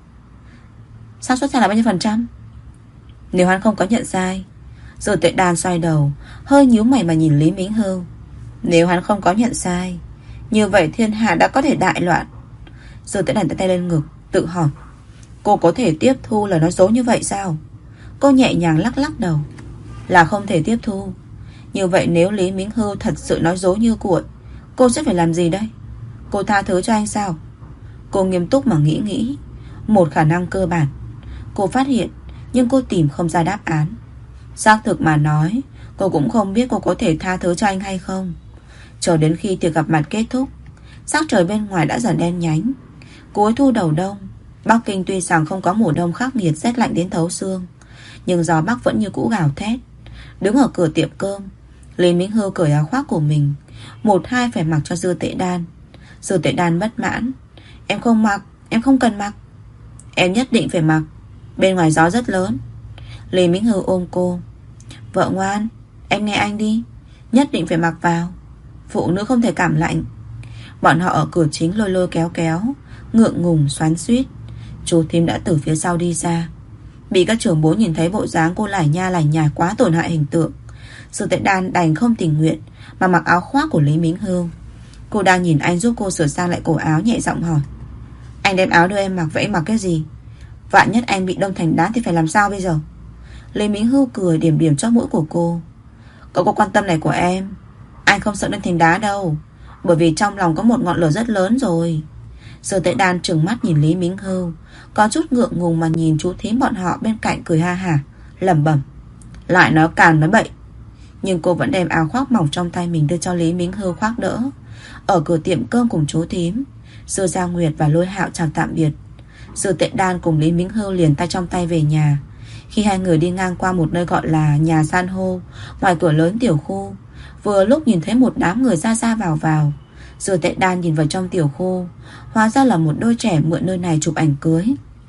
Xác suất sai là bao nhiêu %? Nếu hắn không có nhận sai. Dư Tệ Đan xoay đầu, hơi nhíu mày mà nhìn Lý Minh Hưu. Nếu hắn không có nhận sai, như vậy thiên hạ đã có thể đại loạn. Dư Tệ Đan đặt tay lên ngực, tự hỏi, cô có thể tiếp thu lời nói dối như vậy sao? Cô nhẹ nhàng lắc lắc đầu, là không thể tiếp thu. Như vậy nếu Lý Minh Hưu thật sự nói dối như cuội, cô sẽ phải làm gì đây? Cô tha thứ cho anh sao? Cô nghiêm túc mà nghĩ. Một khả năng cơ bản cô phát hiện, nhưng cô tìm không ra đáp án. Xác thực mà nói, cô cũng không biết cô có thể tha thứ cho anh hay không. Chờ đến khi tiệc gặp mặt kết thúc, sắc trời bên ngoài đã dần đen nhánh. Cuối thu đầu đông, Bắc Kinh tuy rằng không có mùa đông khắc nghiệt rét lạnh đến thấu xương, nhưng gió Bắc vẫn như cũ gào thét. Đứng ở cửa tiệm cơm, Lý Minh Hưu cởi áo khoác của mình, một hai phải mặc cho Dư Tệ Đan. Dư Tệ Đan bất mãn, em không mặc, em không cần mặc. Em nhất định phải mặc, bên ngoài gió rất lớn. Lý Minh Hưu ôm cô, vợ ngoan, em nghe anh đi, nhất định phải mặc vào, phụ nữ không thể cảm lạnh. Bọn họ ở cửa chính lôi lôi kéo kéo, ngượng ngùng xoắn xuýt. Chú thím đã từ phía sau đi ra. Bị các trưởng bố nhìn thấy bộ dáng cô lải nha lải nhải quá tổn hại hình tượng, Dư Tệ Đan đành không tình nguyện mà mặc áo khoác của Lý Minh Hưu. Cô đang nhìn anh giúp cô sửa sang lại cổ áo, nhẹ giọng hỏi, anh đem áo đưa em mặc, vậy em mặc cái gì? Vạn nhất anh bị đông thành đá thì phải làm sao bây giờ? Lý Minh Hưu cười điểm điểm chóp mũi của cô. Cậu có quan tâm này của em, anh không sợ đông thành đá đâu, bởi vì trong lòng có một ngọn lửa rất lớn rồi. Dư Tệ Đan trừng mắt nhìn Lý Minh Hưu, có chút ngượng ngùng mà nhìn chú thím bọn họ bên cạnh cười ha hả, lẩm bẩm, lại nói càn nói bậy. Nhưng cô vẫn đem áo khoác mỏng trong tay mình đưa cho Lý Minh Hưu khoác đỡ. Ở cửa tiệm cơm cùng chú thím, Dư Gia Nguyệt và Lôi Hạo chào tạm biệt. Dư Tệ Đan cùng Lý Minh Hưu liền tay trong tay về nhà. Khi hai người đi ngang qua một nơi gọi là nhà san hô, ngoài cửa lớn tiểu khu, vừa lúc nhìn thấy một đám người ra ra vào vào. Dư Tệ Đan nhìn vào trong tiểu khu, hóa ra là một đôi trẻ mượn nơi này chụp ảnh cưới.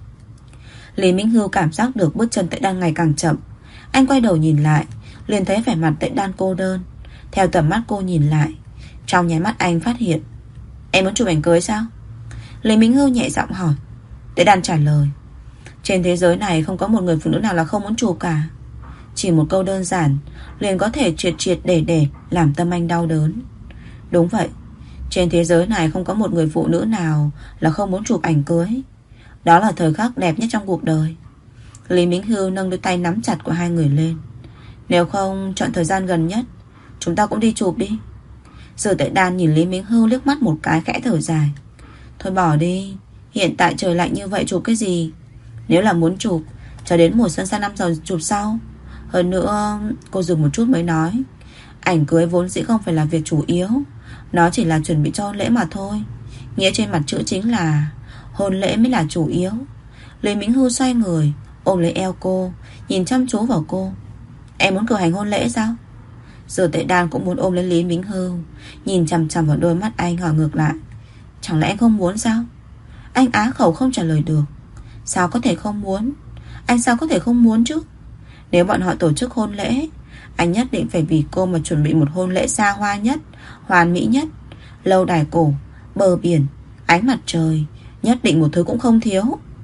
Lý Minh Hưu cảm giác được bước chân Tệ Đan ngày càng chậm. Anh quay đầu nhìn lại, liền thấy vẻ mặt Tệ Đan cô đơn. Theo tầm mắt cô nhìn lại, trong nháy mắt anh phát hiện, em muốn chụp ảnh cưới sao? Lý Minh Hưu nhẹ giọng hỏi. Tệ Đan trả lời, trên thế giới này không có một người phụ nữ nào là không muốn chụp cả. Chỉ một câu đơn giản liền có thể triệt triệt để làm tâm anh đau đớn. Đúng vậy, trên thế giới này không có một người phụ nữ nào là không muốn chụp ảnh cưới. Đó là thời khắc đẹp nhất trong cuộc đời. Lý Minh Hưu nâng đôi tay nắm chặt của hai người lên. Nếu không chọn thời gian gần nhất, chúng ta cũng đi chụp đi. Dư Tệ Đan nhìn Lý Minh Hưu liếc mắt một cái, khẽ thở dài. Thôi bỏ đi, hiện tại trời lạnh như vậy chụp cái gì? Nếu là muốn chụp, chờ đến mùa xuân sang năm rồi chụp sau. Hơn nữa, cô dừng một chút mới nói, ảnh cưới vốn dĩ không phải là việc chủ yếu, nó chỉ là chuẩn bị cho hôn lễ mà thôi. Nghĩa trên mặt chữ chính là hôn lễ mới là chủ yếu. Lý Minh Hưu xoay người, ôm lấy eo cô, nhìn chăm chú vào cô. Em muốn cử hành hôn lễ sao? Dư Tệ Đan cũng muốn ôm lấy Lý Minh Hưu, nhìn chằm chằm vào đôi mắt anh, hỏi ngược lại, chẳng lẽ anh không muốn sao? Anh á khẩu không trả lời được. Sao có thể không muốn? Anh sao có thể không muốn chứ? Nếu bọn họ tổ chức hôn lễ, anh nhất định phải vì cô mà chuẩn bị một hôn lễ xa hoa nhất, hoàn mỹ nhất. Lâu đài cổ, bờ biển, ánh mặt trời, nhất định một thứ cũng không thiếu.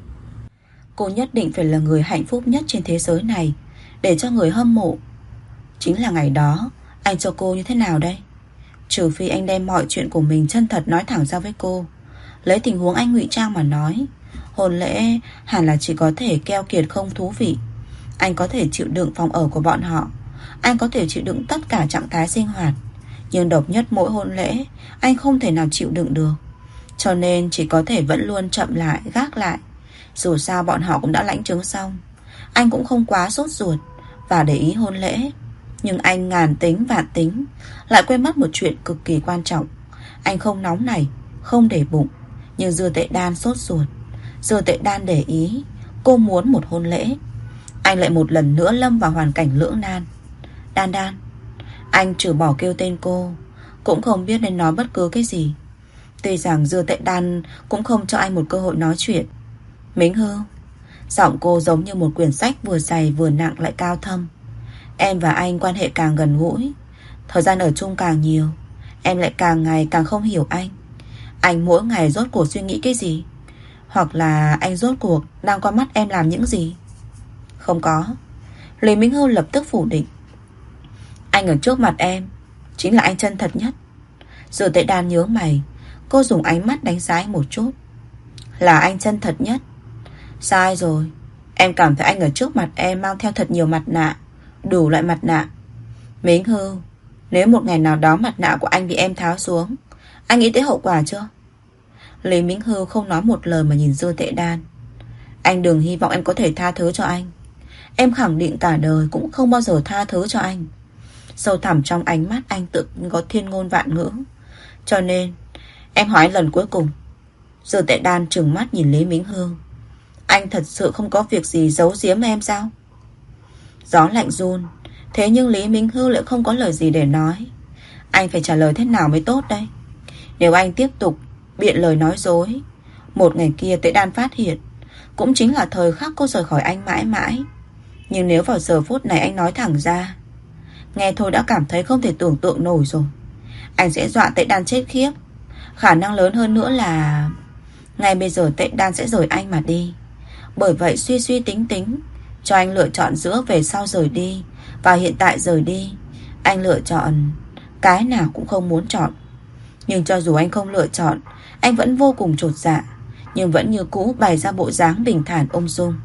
Cô nhất định phải là người hạnh phúc nhất trên thế giới này, để cho người hâm mộ. Chính là ngày đó anh cho cô như thế nào đây? Trừ phi anh đem mọi chuyện của mình chân thật nói thẳng ra với cô. Lấy tình huống anh ngụy trang mà nói, hôn lễ hẳn là chỉ có thể keo kiệt không thú vị. Anh có thể chịu đựng phòng ở của bọn họ, anh có thể chịu đựng tất cả trạng thái sinh hoạt, nhưng độc nhất mỗi hôn lễ anh không thể nào chịu đựng được. Cho nên chỉ có thể vẫn luôn chậm lại, gác lại. Dù sao bọn họ cũng đã lãnh chứng xong, anh cũng không quá sốt ruột và để ý hôn lễ. Nhưng anh ngàn tính vạn tính, lại quên mất một chuyện cực kỳ quan trọng. Anh không nóng này, không để bụng, nhưng Dư Tệ Đan sốt ruột. Dư Tệ Đan để ý, cô muốn một hôn lễ. Anh lại một lần nữa lâm vào hoàn cảnh lưỡng nan. Đan Đan. Anh trừ bỏ kêu tên cô, cũng không biết nên nói bất cứ cái gì. Tuy rằng Dư Tệ Đan cũng không cho anh một cơ hội nói chuyện. Mính Hư. Giọng cô giống như một quyển sách vừa dày vừa nặng lại cao thâm. Em và anh quan hệ càng gần gũi, thời gian ở chung càng nhiều, em lại càng ngày càng không hiểu anh. Anh mỗi ngày rốt cuộc suy nghĩ cái gì? Hoặc là anh rốt cuộc đang qua mắt em làm những gì? Không có. Lý Minh Hưu lập tức phủ định. Anh ở trước mặt em chính là anh chân thật nhất. Dư Tệ Đan nhớ mày. Cô dùng ánh mắt đánh giá anh một chút. Là anh chân thật nhất? Sai rồi. Em cảm thấy anh ở trước mặt em mang theo thật nhiều mặt nạ, đủ loại mặt nạ. Mính Hư, nếu một ngày nào đó mặt nạ của anh bị em tháo xuống, anh nghĩ tới hậu quả chưa? Lý Mính Hư không nói một lời mà nhìn Dư Tệ Đan. Anh đừng hy vọng em có thể tha thứ cho anh. Em khẳng định cả đời cũng không bao giờ tha thứ cho anh. Sâu thẳm trong ánh mắt anh tự có thiên ngôn vạn ngữ. Cho nên em hỏi lần cuối cùng. Dư Tệ Đan trừng mắt nhìn Lý Mính Hư. Anh thật sự không có việc gì giấu giếm em sao? Gió lạnh run. Thế nhưng Lý Minh Hư lại không có lời gì để nói. Anh phải trả lời thế nào mới tốt đây? Nếu anh tiếp tục biện lời nói dối, một ngày kia Tệ Đan phát hiện, cũng chính là thời khắc cô rời khỏi anh mãi mãi. Nhưng nếu vào giờ phút này anh nói thẳng ra, nghe thôi đã cảm thấy không thể tưởng tượng nổi rồi. Anh sẽ dọa Tệ Đan chết khiếp. Khả năng lớn hơn nữa là ngay bây giờ Tệ Đan sẽ rời anh mà đi. Bởi vậy suy suy tính tính, cho anh lựa chọn giữa về sau rời đi và hiện tại rời đi. Anh lựa chọn cái nào cũng không muốn chọn. Nhưng cho dù anh không lựa chọn, anh vẫn vô cùng chột dạ, nhưng vẫn như cũ bày ra bộ dáng bình thản ung dung.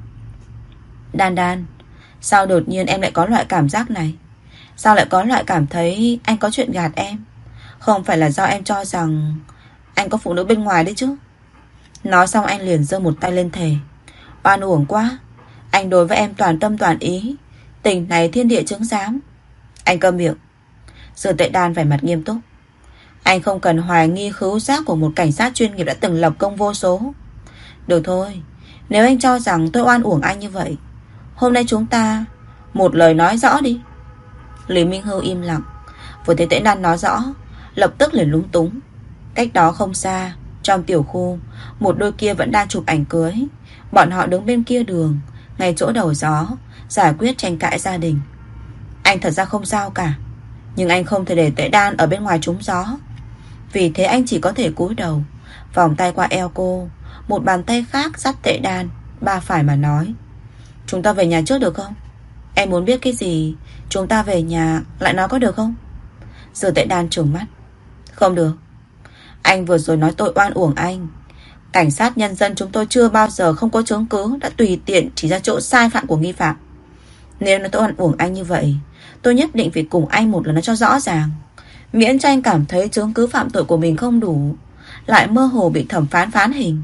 Đan Đan, sao đột nhiên em lại có loại cảm giác này? Sao lại có loại cảm thấy anh có chuyện gạt em? Không phải là do em cho rằng anh có phụ nữ bên ngoài đấy chứ? Nói xong anh liền giơ một tay lên thề. Oan uổng quá. Anh đối với em toàn tâm toàn ý, tình này thiên địa chứng giám. Anh câm miệng. Dư Tệ Đan vẻ mặt nghiêm túc. Anh không cần hoài nghi khứu giác của một cảnh sát chuyên nghiệp đã từng lập công vô số. Được thôi, nếu anh cho rằng tôi oan uổng anh như vậy, hôm nay chúng ta một lời nói rõ đi. Lý Minh Hưu im lặng. Vừa thấy Tệ Đan nói rõ, lập tức liền lúng túng. Cách đó không xa, trong tiểu khu, một đôi kia vẫn đang chụp ảnh cưới. Bọn họ đứng bên kia đường, ngay chỗ đầu gió, giải quyết tranh cãi gia đình. Anh thật ra không sao cả, nhưng anh không thể để Tệ Đan ở bên ngoài trúng gió. Vì thế anh chỉ có thể cúi đầu, vòng tay qua eo cô, một bàn tay khác dắt Tệ Đan ba phải mà nói. Chúng ta về nhà trước được không? Em muốn biết cái gì chúng ta về nhà lại nói có được không? Dư Tệ Đan trừng mắt. Không được. Anh vừa rồi nói tôi oan uổng anh. Cảnh sát nhân dân chúng tôi chưa bao giờ không có chứng cứ đã tùy tiện chỉ ra chỗ sai phạm của nghi phạm. Nếu nói tôi oan uổng anh như vậy, tôi nhất định phải cùng anh một lần nói cho rõ ràng. Miễn cho anh cảm thấy chứng cứ phạm tội của mình không đủ, lại mơ hồ bị thẩm phán phán hình.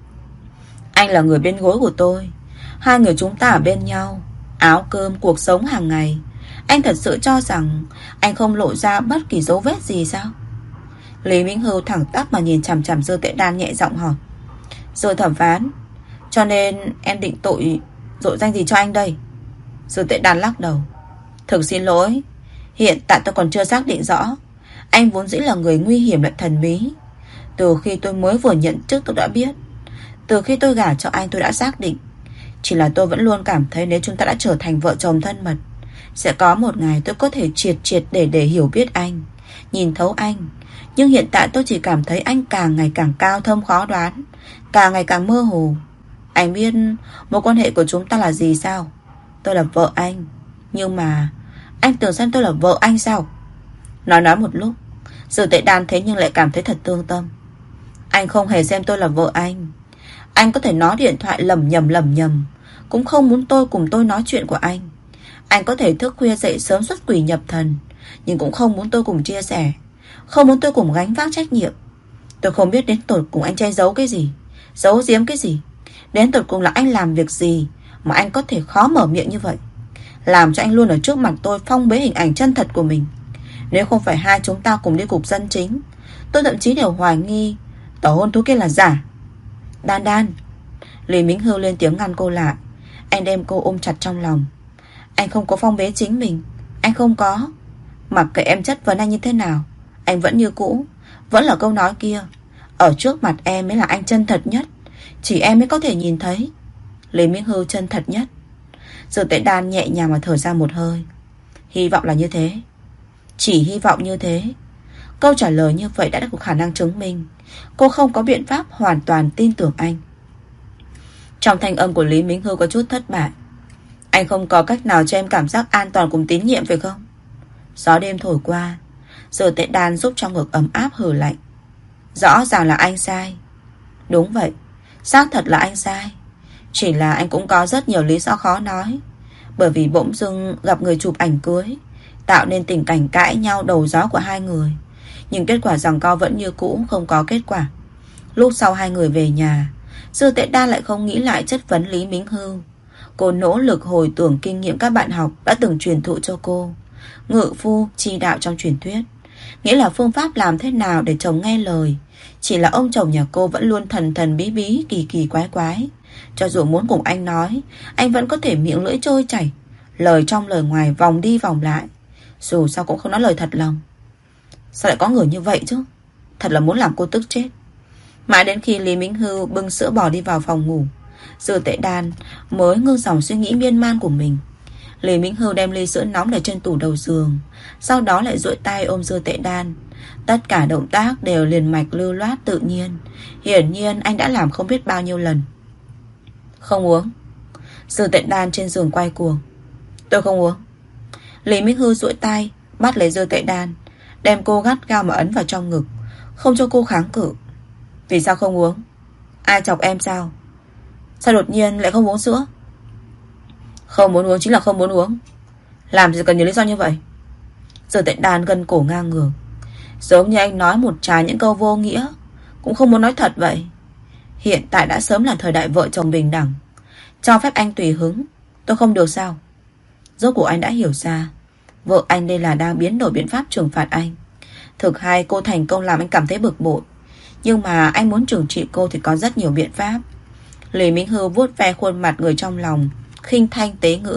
Anh là người bên gối của tôi. Hai người chúng ta ở bên nhau, áo cơm, cuộc sống hàng ngày. Anh thật sự cho rằng anh không lộ ra bất kỳ dấu vết gì sao? Lý Minh Hưu thẳng tắp mà nhìn chằm chằm Dư Tệ Đan, nhẹ giọng hỏi. Rồi thẩm phán, cho nên em định tội danh gì cho anh đây? Dư Tệ Đan lắc đầu. Thực xin lỗi, hiện tại tôi còn chưa xác định rõ. Anh vốn dĩ là người nguy hiểm lại thần bí. Từ khi tôi mới vừa nhận chức tôi đã biết. Từ khi tôi gả cho anh tôi đã xác định. Chỉ là tôi vẫn luôn cảm thấy nếu chúng ta đã trở thành vợ chồng thân mật, sẽ có một ngày tôi có thể triệt để hiểu biết anh, nhìn thấu anh. Nhưng hiện tại tôi chỉ cảm thấy anh càng ngày càng cao thâm khó đoán, càng ngày càng mơ hồ. Anh biết mối quan hệ của chúng ta là gì sao? Tôi là vợ anh. Nhưng mà anh tưởng xem tôi là vợ anh sao? Nói một lúc, Dư Tệ Đan thế nhưng lại cảm thấy thật thương tâm. Anh không hề xem tôi là vợ anh. Anh có thể nói điện thoại lầm nhầm, cũng không muốn tôi cùng tôi nói chuyện của anh. Anh có thể thức khuya dậy sớm xuất quỷ nhập thần, nhưng cũng không muốn tôi cùng chia sẻ, không muốn tôi cùng gánh vác trách nhiệm. Tôi không biết đến tột cùng anh che giấu cái gì, giấu giếm cái gì. Đến tột cùng là anh làm việc gì mà anh có thể khó mở miệng như vậy, làm cho anh luôn ở trước mặt tôi phong bế hình ảnh chân thật của mình. Nếu không phải hai chúng ta cùng đi cục dân chính, tôi thậm chí đều hoài nghi tàu hôn thú kia là giả. Đan Đan. Lý Minh Hưu lên tiếng ngăn cô lại. Anh đem cô ôm chặt trong lòng. Anh không có phong bế chính mình. Anh không có. Mặc kệ em chất vấn anh như thế nào, anh vẫn như cũ. Vẫn là câu nói kia, ở trước mặt em mới là anh chân thật nhất. Chỉ em mới có thể nhìn thấy Lý Minh Hưu chân thật nhất. Dư Tệ Đan nhẹ nhàng mà thở ra một hơi. Hy vọng là như thế. Chỉ hy vọng như thế. Câu trả lời như vậy đã có khả năng chứng minh cô không có biện pháp hoàn toàn tin tưởng anh. Trong thanh âm của Lý Minh Hưu có chút thất bại. Anh không có cách nào cho em cảm giác an toàn cùng tín nhiệm phải không? Gió đêm thổi qua, Dư Tệ Đan giúp trong ngực ấm áp hừ lạnh. Rõ ràng là anh sai. Đúng vậy, xác thật là anh sai. Chỉ là anh cũng có rất nhiều lý do khó nói. Bởi vì bỗng dưng gặp người chụp ảnh cưới, tạo nên tình cảnh cãi nhau đầu gió của hai người. Nhưng kết quả giằng co vẫn như cũ, không có kết quả. Lúc sau hai người về nhà, Dư Tệ Đan lại không nghĩ lại chất vấn Lý Minh Hưu. Cô nỗ lực hồi tưởng kinh nghiệm các bạn học đã từng truyền thụ cho cô. Ngự phu chi đạo trong truyền thuyết, nghĩa là phương pháp làm thế nào để chồng nghe lời. Chỉ là ông chồng nhà cô vẫn luôn thần thần bí bí, kỳ kỳ quái quái. Cho dù muốn cùng anh nói, anh vẫn có thể miệng lưỡi trôi chảy, lời trong lời ngoài vòng đi vòng lại. Dù sao cũng không nói lời thật lòng. Sao lại có người như vậy chứ? Thật là muốn làm cô tức chết. Mãi đến khi Lý Minh Hưu bưng sữa bò đi vào phòng ngủ, Dư Tệ Đan mới ngưng dòng suy nghĩ miên man của mình. Lý Minh Hưu đem ly sữa nóng để trên tủ đầu giường, sau đó lại duỗi tay ôm Dư Tệ Đan. Tất cả động tác đều liền mạch lưu loát tự nhiên. Hiển nhiên anh đã làm không biết bao nhiêu lần. Không uống. Dư Tệ Đan trên giường quay cuồng. Tôi không uống. Lý Minh Hưu duỗi tay bắt lấy Dư Tệ Đan, đem cô gắt gao mà ấn vào trong ngực, không cho cô kháng cự. Vì sao không uống? Ai chọc em sao? Sao đột nhiên lại không uống sữa? Không muốn uống chính là không muốn uống. Làm gì cần nhiều lý do như vậy? Dư Tệ Đan gân cổ ngang ngược, giống như anh nói một tràng những câu vô nghĩa, cũng không muốn nói thật vậy. Hiện tại đã sớm là thời đại vợ chồng bình đẳng, cho phép anh tùy hứng, tôi không được sao? Rốt cuộc anh đã hiểu ra, vợ anh đây là đang biến đổi biện pháp trừng phạt anh. Thực hay cô thành công làm anh cảm thấy bực bội, nhưng mà anh muốn trừng trị cô thì có rất nhiều biện pháp. Lý Minh Hưu vuốt ve khuôn mặt người trong lòng, khinh thanh tế ngữ.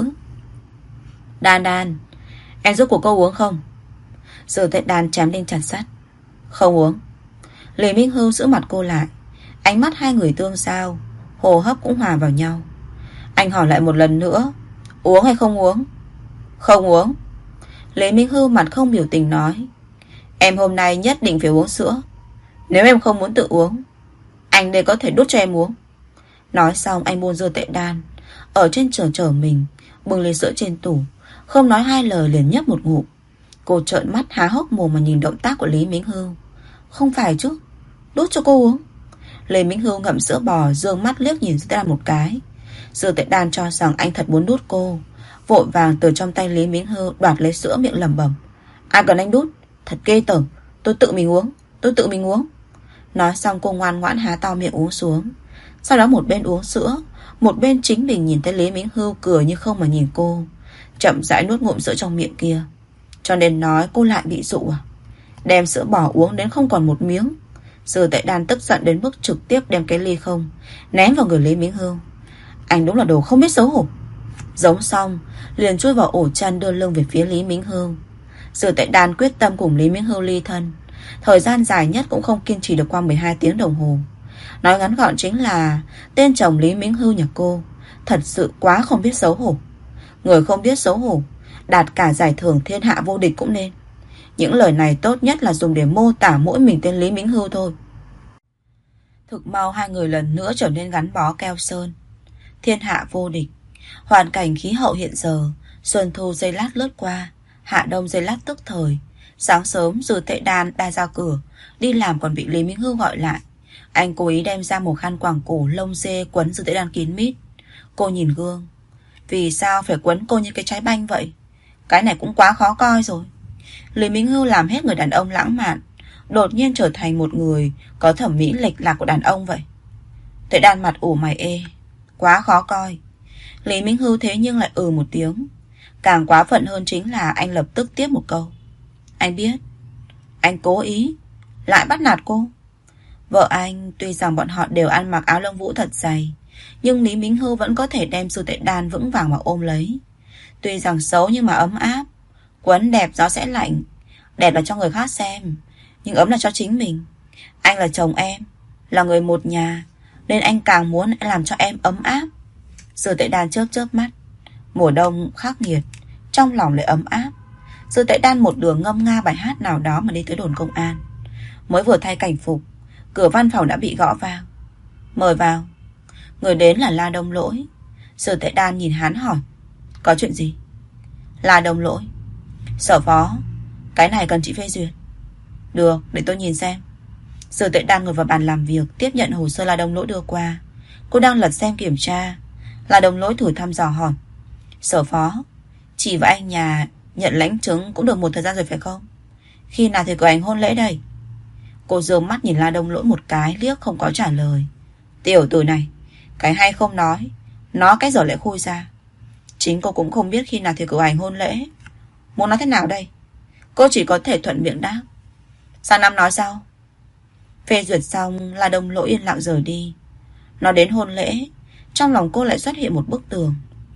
Đan Đan, em giúp của cô uống không? Dư Tệ Đan chém đinh chặt sắt. Không uống. Lý Minh Hưu giữ mặt cô lại, ánh mắt hai người tương giao, hô hấp cũng hòa vào nhau. Anh hỏi lại một lần nữa, uống hay không uống? Không uống. Lý Minh Hưu mặt không biểu tình nói. Em hôm nay nhất định phải uống sữa. Nếu em không muốn tự uống, anh đây có thể đút cho em uống. Nói xong anh buông Dư Tệ Đan ở trên giường chở mình, bưng ly sữa trên tủ, không nói hai lời liền nhấp một ngụm. Cô trợn mắt há hốc mồm mà nhìn động tác của Lý Minh Hưu. Không phải chứ, đút cho cô uống. Lý Minh Hưu ngậm sữa bò, dương mắt liếc nhìn Dư Tệ Đan một cái. Dư Tệ Đan cho rằng anh thật muốn đút cô, vội vàng từ trong tay Lý Minh Hưu đoạt lấy sữa, miệng lẩm bẩm. Ai cần anh đút, thật ghê tởm, tôi tự mình uống, tôi tự mình uống. Nói xong cô ngoan ngoãn há to miệng uống xuống. Sau đó một bên uống sữa, một bên chính mình nhìn thấy Lý Minh Hưu cười như không mà nhìn cô, chậm rãi nuốt ngụm sữa trong miệng kia. Cho nên nói cô lại bị dụ à? Đem sữa bò uống đến không còn một miếng. Dư Tệ Đan tức giận đến mức trực tiếp đem cái ly không ném vào người Lý Minh Hưu. Anh đúng là đồ không biết xấu hổ. Giống xong liền chui vào ổ chăn, đưa lưng về phía Lý Minh Hưu. Dư Tệ Đan quyết tâm cùng Lý Minh Hưu ly thân. Thời gian dài nhất cũng không kiên trì được qua 12 tiếng đồng hồ. Nói ngắn gọn chính là tên chồng Lý Minh Hưu nhà cô thật sự quá không biết xấu hổ. Người không biết xấu hổ đạt cả giải thưởng thiên hạ vô địch cũng nên. Những lời này tốt nhất là dùng để mô tả mỗi mình tên Lý Minh Hưu thôi. Thực mau hai người lần nữa trở nên gắn bó keo sơn. Thiên hạ vô địch. Hoàn cảnh khí hậu hiện giờ, xuân thu giây lát lướt qua, hạ đông giây lát tức thời. Sáng sớm Dư Tệ Đan đã ra cửa, đi làm còn bị Lý Minh Hưu gọi lại. Anh cố ý đem ra một khăn quàng cổ lông dê quấn Dư Tệ Đan kín mít. Cô nhìn gương. Vì sao phải quấn cô như cái trái banh vậy? Cái này cũng quá khó coi rồi. Lý Minh Hưu làm hết người đàn ông lãng mạn, đột nhiên trở thành một người có thẩm mỹ lệch lạc của đàn ông vậy. Tệ Đan mặt ủ mày ê. Quá khó coi. Lý Minh Hưu thế nhưng lại một tiếng. Càng quá phận hơn chính là anh lập tức tiếp một câu. Anh biết. Anh cố ý lại bắt nạt cô. Vợ anh tuy rằng bọn họ đều ăn mặc áo lông vũ thật dày, nhưng Lý Minh Hưu vẫn có thể đem Dư Tệ Đan vững vàng mà ôm lấy. Tuy rằng xấu nhưng mà ấm áp. Quấn đẹp gió sẽ lạnh. Đẹp là cho người khác xem, nhưng ấm là cho chính mình. Anh là chồng em, là người một nhà, nên anh càng muốn làm cho em ấm áp. Dư Tệ Đan chớp chớp mắt. Mùa đông khắc nghiệt, trong lòng lại ấm áp. Dư Tệ Đan một đường ngâm nga bài hát nào đó mà đi tới đồn công an. Mới vừa thay cảnh phục, cửa văn phòng đã bị gõ vào. Mời vào. Người đến là La Đông Lỗi. Dư Tệ Đan nhìn hắn hỏi. Có chuyện gì? La Đông Lỗi. Sở phó, cái này cần chị phê duyệt. Được, để tôi nhìn xem. Dư Tệ Đan ngồi vào bàn làm việc, tiếp nhận hồ sơ La Đông Lỗi đưa qua. Cô đang lật xem kiểm tra. La Đông Lỗi thử thăm dò hỏi. Sở phó, chị và anh nhà nhận lãnh chứng cũng được một thời gian rồi phải không? Khi nào thì cử hành hôn lễ đây? Cô giương mắt nhìn La Đông Lỗi một cái, liếc không có trả lời. Tiểu tử này, cái hay không nói cái giờ lại khui ra. Chính cô cũng không biết khi nào thì cử hành hôn lễ. Muốn nói thế nào đây? Cô chỉ có thể thuận miệng đáp. Sang năm nói sau. Phê duyệt xong, La Đông Lỗi yên lặng rời đi. Nói đến hôn lễ, trong lòng cô lại xuất hiện một bức tường.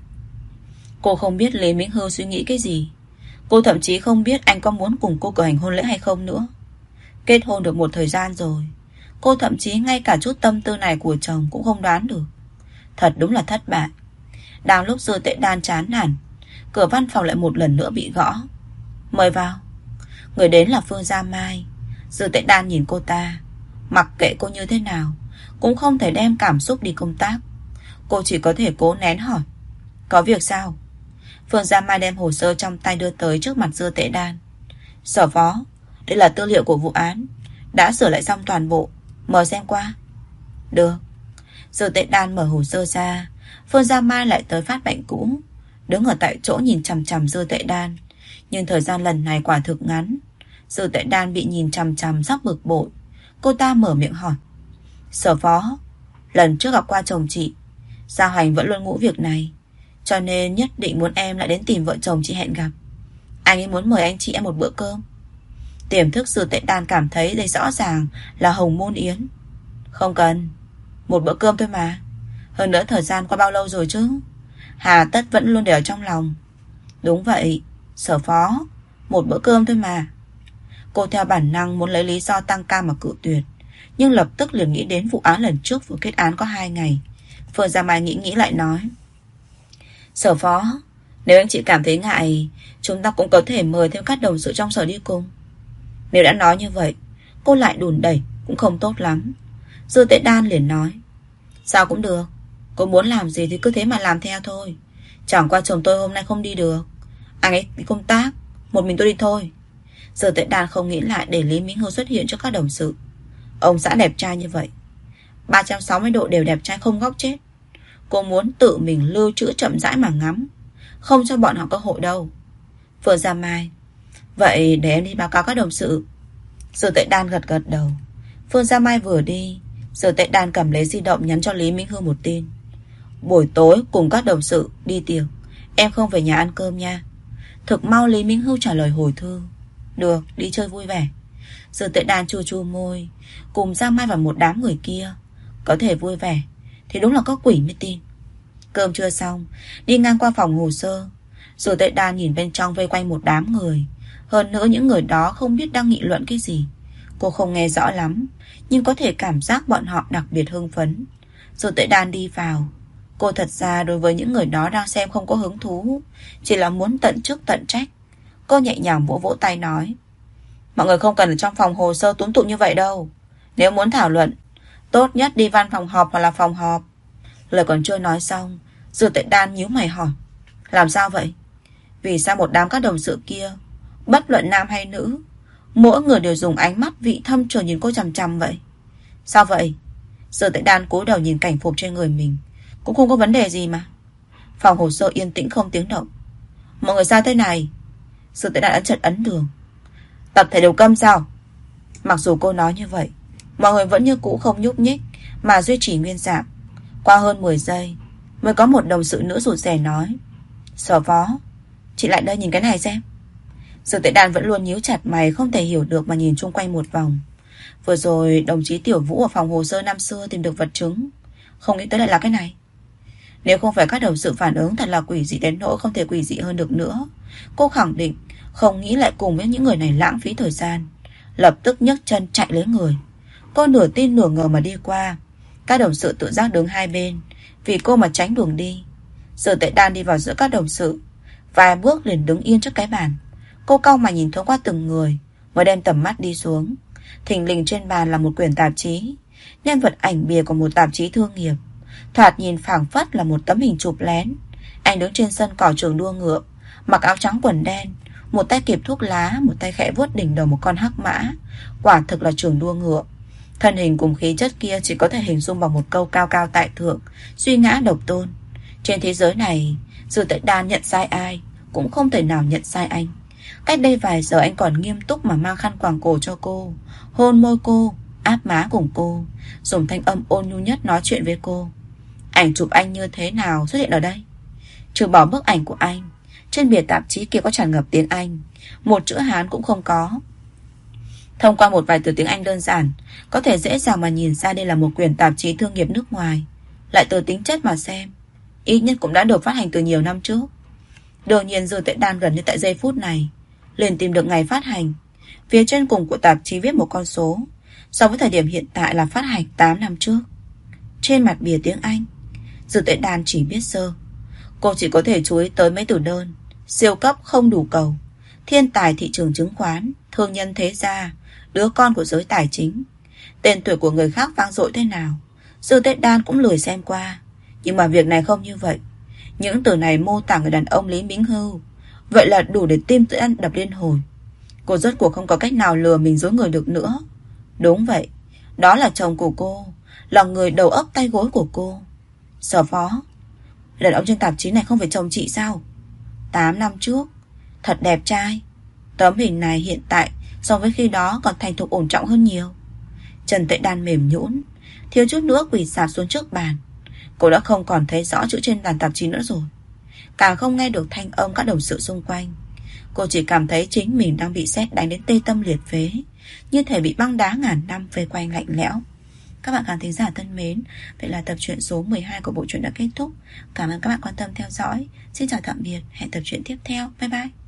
Cô không biết Lý Minh Hưu suy nghĩ cái gì. Cô thậm chí không biết anh có muốn cùng cô cử hành hôn lễ hay không nữa. Kết hôn được một thời gian rồi, cô thậm chí ngay cả chút tâm tư này của chồng cũng không đoán được. Thật đúng là thất bại. Đang lúc Dư Tệ Đan chán nản, cửa văn phòng lại một lần nữa bị gõ. Mời vào. Người đến là Phương Gia Mai. Dư Tệ Đan nhìn cô ta. Mặc kệ cô như thế nào, cũng không thể đem cảm xúc đi công tác. Cô chỉ có thể cố nén hỏi. Có việc sao? Phương Gia Mai đem hồ sơ trong tay đưa tới trước mặt Dư Tệ Đan. Sở phó, đây là tư liệu của vụ án, đã sửa lại xong toàn bộ. Mời xem qua. Được. Dư Tệ Đan mở hồ sơ ra. Phương Gia Mai lại tới phát bệnh cũ, đứng ở tại chỗ nhìn chằm chằm Dư Tệ Đan. Nhưng thời gian lần này quả thực ngắn. Dư Tệ Đan bị nhìn chằm chằm sắp bực bội. Cô ta mở miệng hỏi. Sở phó, lần trước gặp qua chồng chị, Gia Hoành vẫn luôn ngũ việc này, cho nên nhất định muốn em lại đến tìm vợ chồng chị hẹn gặp. Anh ấy muốn mời anh chị ăn một bữa cơm. Tiềm thức Dư Tệ Đan cảm thấy đây rõ ràng là hồng môn yến. Không cần, một bữa cơm thôi mà. Hơn nữa thời gian qua bao lâu rồi chứ? Hà tất vẫn luôn để ở trong lòng. Đúng vậy, sở phó, một bữa cơm thôi mà. Cô theo bản năng muốn lấy lý do tăng ca mà cự tuyệt, nhưng lập tức liền nghĩ đến vụ án lần trước vừa kết án có 2 ngày. Phương Gia Mai nghĩ lại nói. Sở phó, nếu anh chị cảm thấy ngại, chúng ta cũng có thể mời thêm các đồng sự trong sở đi cùng. Nếu đã nói như vậy, cô lại đùn đẩy cũng không tốt lắm. Dư Tệ Đan liền nói. Sao cũng được, cô muốn làm gì thì cứ thế mà làm theo thôi. Chẳng qua chồng tôi hôm nay không đi được, anh ấy đi công tác, một mình tôi đi thôi. Dư Tệ Đan không nghĩ lại để Lý Minh Hưu xuất hiện cho các đồng sự. Ông xã đẹp trai như vậy, 360 độ đều đẹp trai không góc chết. Cô muốn tự mình lưu trữ chậm rãi mà ngắm, không cho bọn họ cơ hội đâu. Phương Gia Mai. Vậy để em đi báo cáo các đồng sự. Dư Tệ Đan gật gật đầu. Phương Gia Mai vừa đi, Dư Tệ Đan cầm lấy di động nhắn cho Lý Minh Hưu một tin. Buổi tối cùng các đồng sự đi tiệc, em không về nhà ăn cơm nha. Thực mau Lý Minh Hưu trả lời hồi thư. Được, đi chơi vui vẻ. Dư Tệ Đan chu chu môi. Cùng Giang Mai và một đám người kia có thể vui vẻ thì đúng là có quỷ mới tin. Cơm trưa xong, đi ngang qua phòng hồ sơ, Dư Tệ Đan nhìn bên trong vây quanh một đám người. Hơn nữa những người đó không biết đang nghị luận cái gì. Cô không nghe rõ lắm, nhưng có thể cảm giác bọn họ đặc biệt hưng phấn. Dư Tệ Đan đi vào. Cô thật ra đối với những người đó đang xem không có hứng thú, chỉ là muốn tận chức tận trách. Cô nhẹ nhàng vỗ vỗ tay nói. Mọi người không cần ở trong phòng hồ sơ túm tụm như vậy đâu. Nếu muốn thảo luận, Tốt nhất đi văn phòng họp hoặc là phòng họp. Lời còn chưa nói xong, Dư Tuệ Đan nhíu mày hỏi. Làm sao vậy? Vì sao một đám các đồng sự kia, bất luận nam hay nữ, mỗi người đều dùng ánh mắt vị thâm trường nhìn cô chằm chằm vậy? Sao vậy? Dư Tuệ Đan cúi đầu nhìn cảnh phục trên người mình. Cũng không có vấn đề gì mà. Phòng hồ sơ yên tĩnh không tiếng động. Mọi người sao thế này? Dư Tuệ Đan ấn trận ấn đường. Tập thể đều câm sao? Mặc dù cô nói như vậy, mọi người vẫn như cũ không nhúc nhích mà duy trì nguyên dạng. Qua hơn 10 giây mới có một đồng sự nữ rụt rè nói. Sở phó, chị lại đây nhìn cái này xem. Dư Tuệ Đan vẫn luôn nhíu chặt mày, không thể hiểu được mà nhìn chung quanh một vòng. Vừa rồi đồng chí Tiểu Vũ ở phòng hồ sơ năm xưa tìm được vật chứng, không nghĩ tới lại là cái này. Nếu không phải các đồng sự phản ứng thật là quỷ dị đến nỗi không thể quỷ dị hơn được nữa, cô khẳng định không nghĩ lại cùng với những người này lãng phí thời gian. Lập tức nhấc chân chạy lấy người. Cô nửa tin nửa ngờ mà đi qua. Các đồng sự tự giác đứng hai bên, vì cô mà tránh đường đi. Dư Tuệ Đan đi vào giữa các đồng sự, vài bước liền đứng yên trước cái bàn. Cô cau mày nhìn thoáng qua từng người, mới đem tầm mắt đi xuống. Thình lình trên bàn là một quyển tạp chí, nhân vật ảnh bìa của một tạp chí thương nghiệp. Thoạt nhìn phảng phất là một tấm hình chụp lén. Anh đứng trên sân cỏ trường đua ngựa, mặc áo trắng quần đen, một tay kịp thuốc lá, một tay khẽ vuốt đỉnh đầu một con hắc mã. Quả thực là trường đua ngựa. Thân hình cùng khí chất kia chỉ có thể hình dung bằng một câu cao cao tại thượng, duy ngã độc tôn. Trên thế giới này, Dư Tuệ Đan nhận sai ai cũng không thể nào nhận sai anh. Cách đây vài giờ anh còn nghiêm túc mà mang khăn quàng cổ cho cô, hôn môi cô, áp má cùng cô, dùng thanh âm ôn nhu nhất nói chuyện với cô. Ảnh chụp anh như thế nào xuất hiện ở đây? Trừ bỏ bức ảnh của anh, trên bìa tạp chí kia có tràn ngập tiếng Anh, một chữ Hán cũng không có. Thông qua một vài từ tiếng Anh đơn giản, có thể dễ dàng mà nhìn ra đây là một quyển tạp chí thương nghiệp nước ngoài. Lại từ tính chất mà xem, ít nhất cũng đã được phát hành từ nhiều năm trước. Đương nhiên Dư Tuệ Đan gần như tại giây phút này liền tìm được ngày phát hành. Phía trên cùng của tạp chí viết một con số, so với thời điểm hiện tại là phát hành 8 năm trước. Trên mặt bìa tiếng Anh, Dư Tuệ Đan chỉ biết sơ. Cô chỉ có thể chú ý tới mấy từ đơn: siêu cấp không đủ cầu, thiên tài thị trường chứng khoán, thương nhân thế gia, đứa con của giới tài chính. Tên tuổi của người khác vang dội thế nào, Dư Tuệ Đan cũng lười xem qua. Nhưng mà việc này không như vậy. Những từ này mô tả người đàn ông Lý Minh Hưu, vậy là đủ để tim Tuệ Đan đập liên hồi. Cô rốt cuộc không có cách nào lừa mình dối người được nữa. Đúng vậy, đó là chồng của cô, là người đầu óc tay gối của cô. Sở phó, đàn ông trên tạp chí này không phải chồng chị sao? 8 năm trước, thật đẹp trai. Tấm hình này hiện tại so với khi đó còn thành thục ổn trọng hơn nhiều. Trần Tuệ Đan mềm nhũn, thiếu chút nữa quỳ sạp xuống trước bàn. Cô đã không còn thấy rõ chữ trên bàn tạp chí nữa rồi, càng không nghe được thanh âm các đồng sự xung quanh. Cô chỉ cảm thấy chính mình đang bị sét đánh đến tê tâm liệt phế, như thể bị băng đá ngàn năm vây quanh lạnh lẽo. Các bạn khán thính giả thân mến, vậy là tập truyện số 12 của bộ truyện đã kết thúc. Cảm ơn các bạn quan tâm theo dõi. Xin chào tạm biệt, hẹn tập truyện tiếp theo. Bye bye.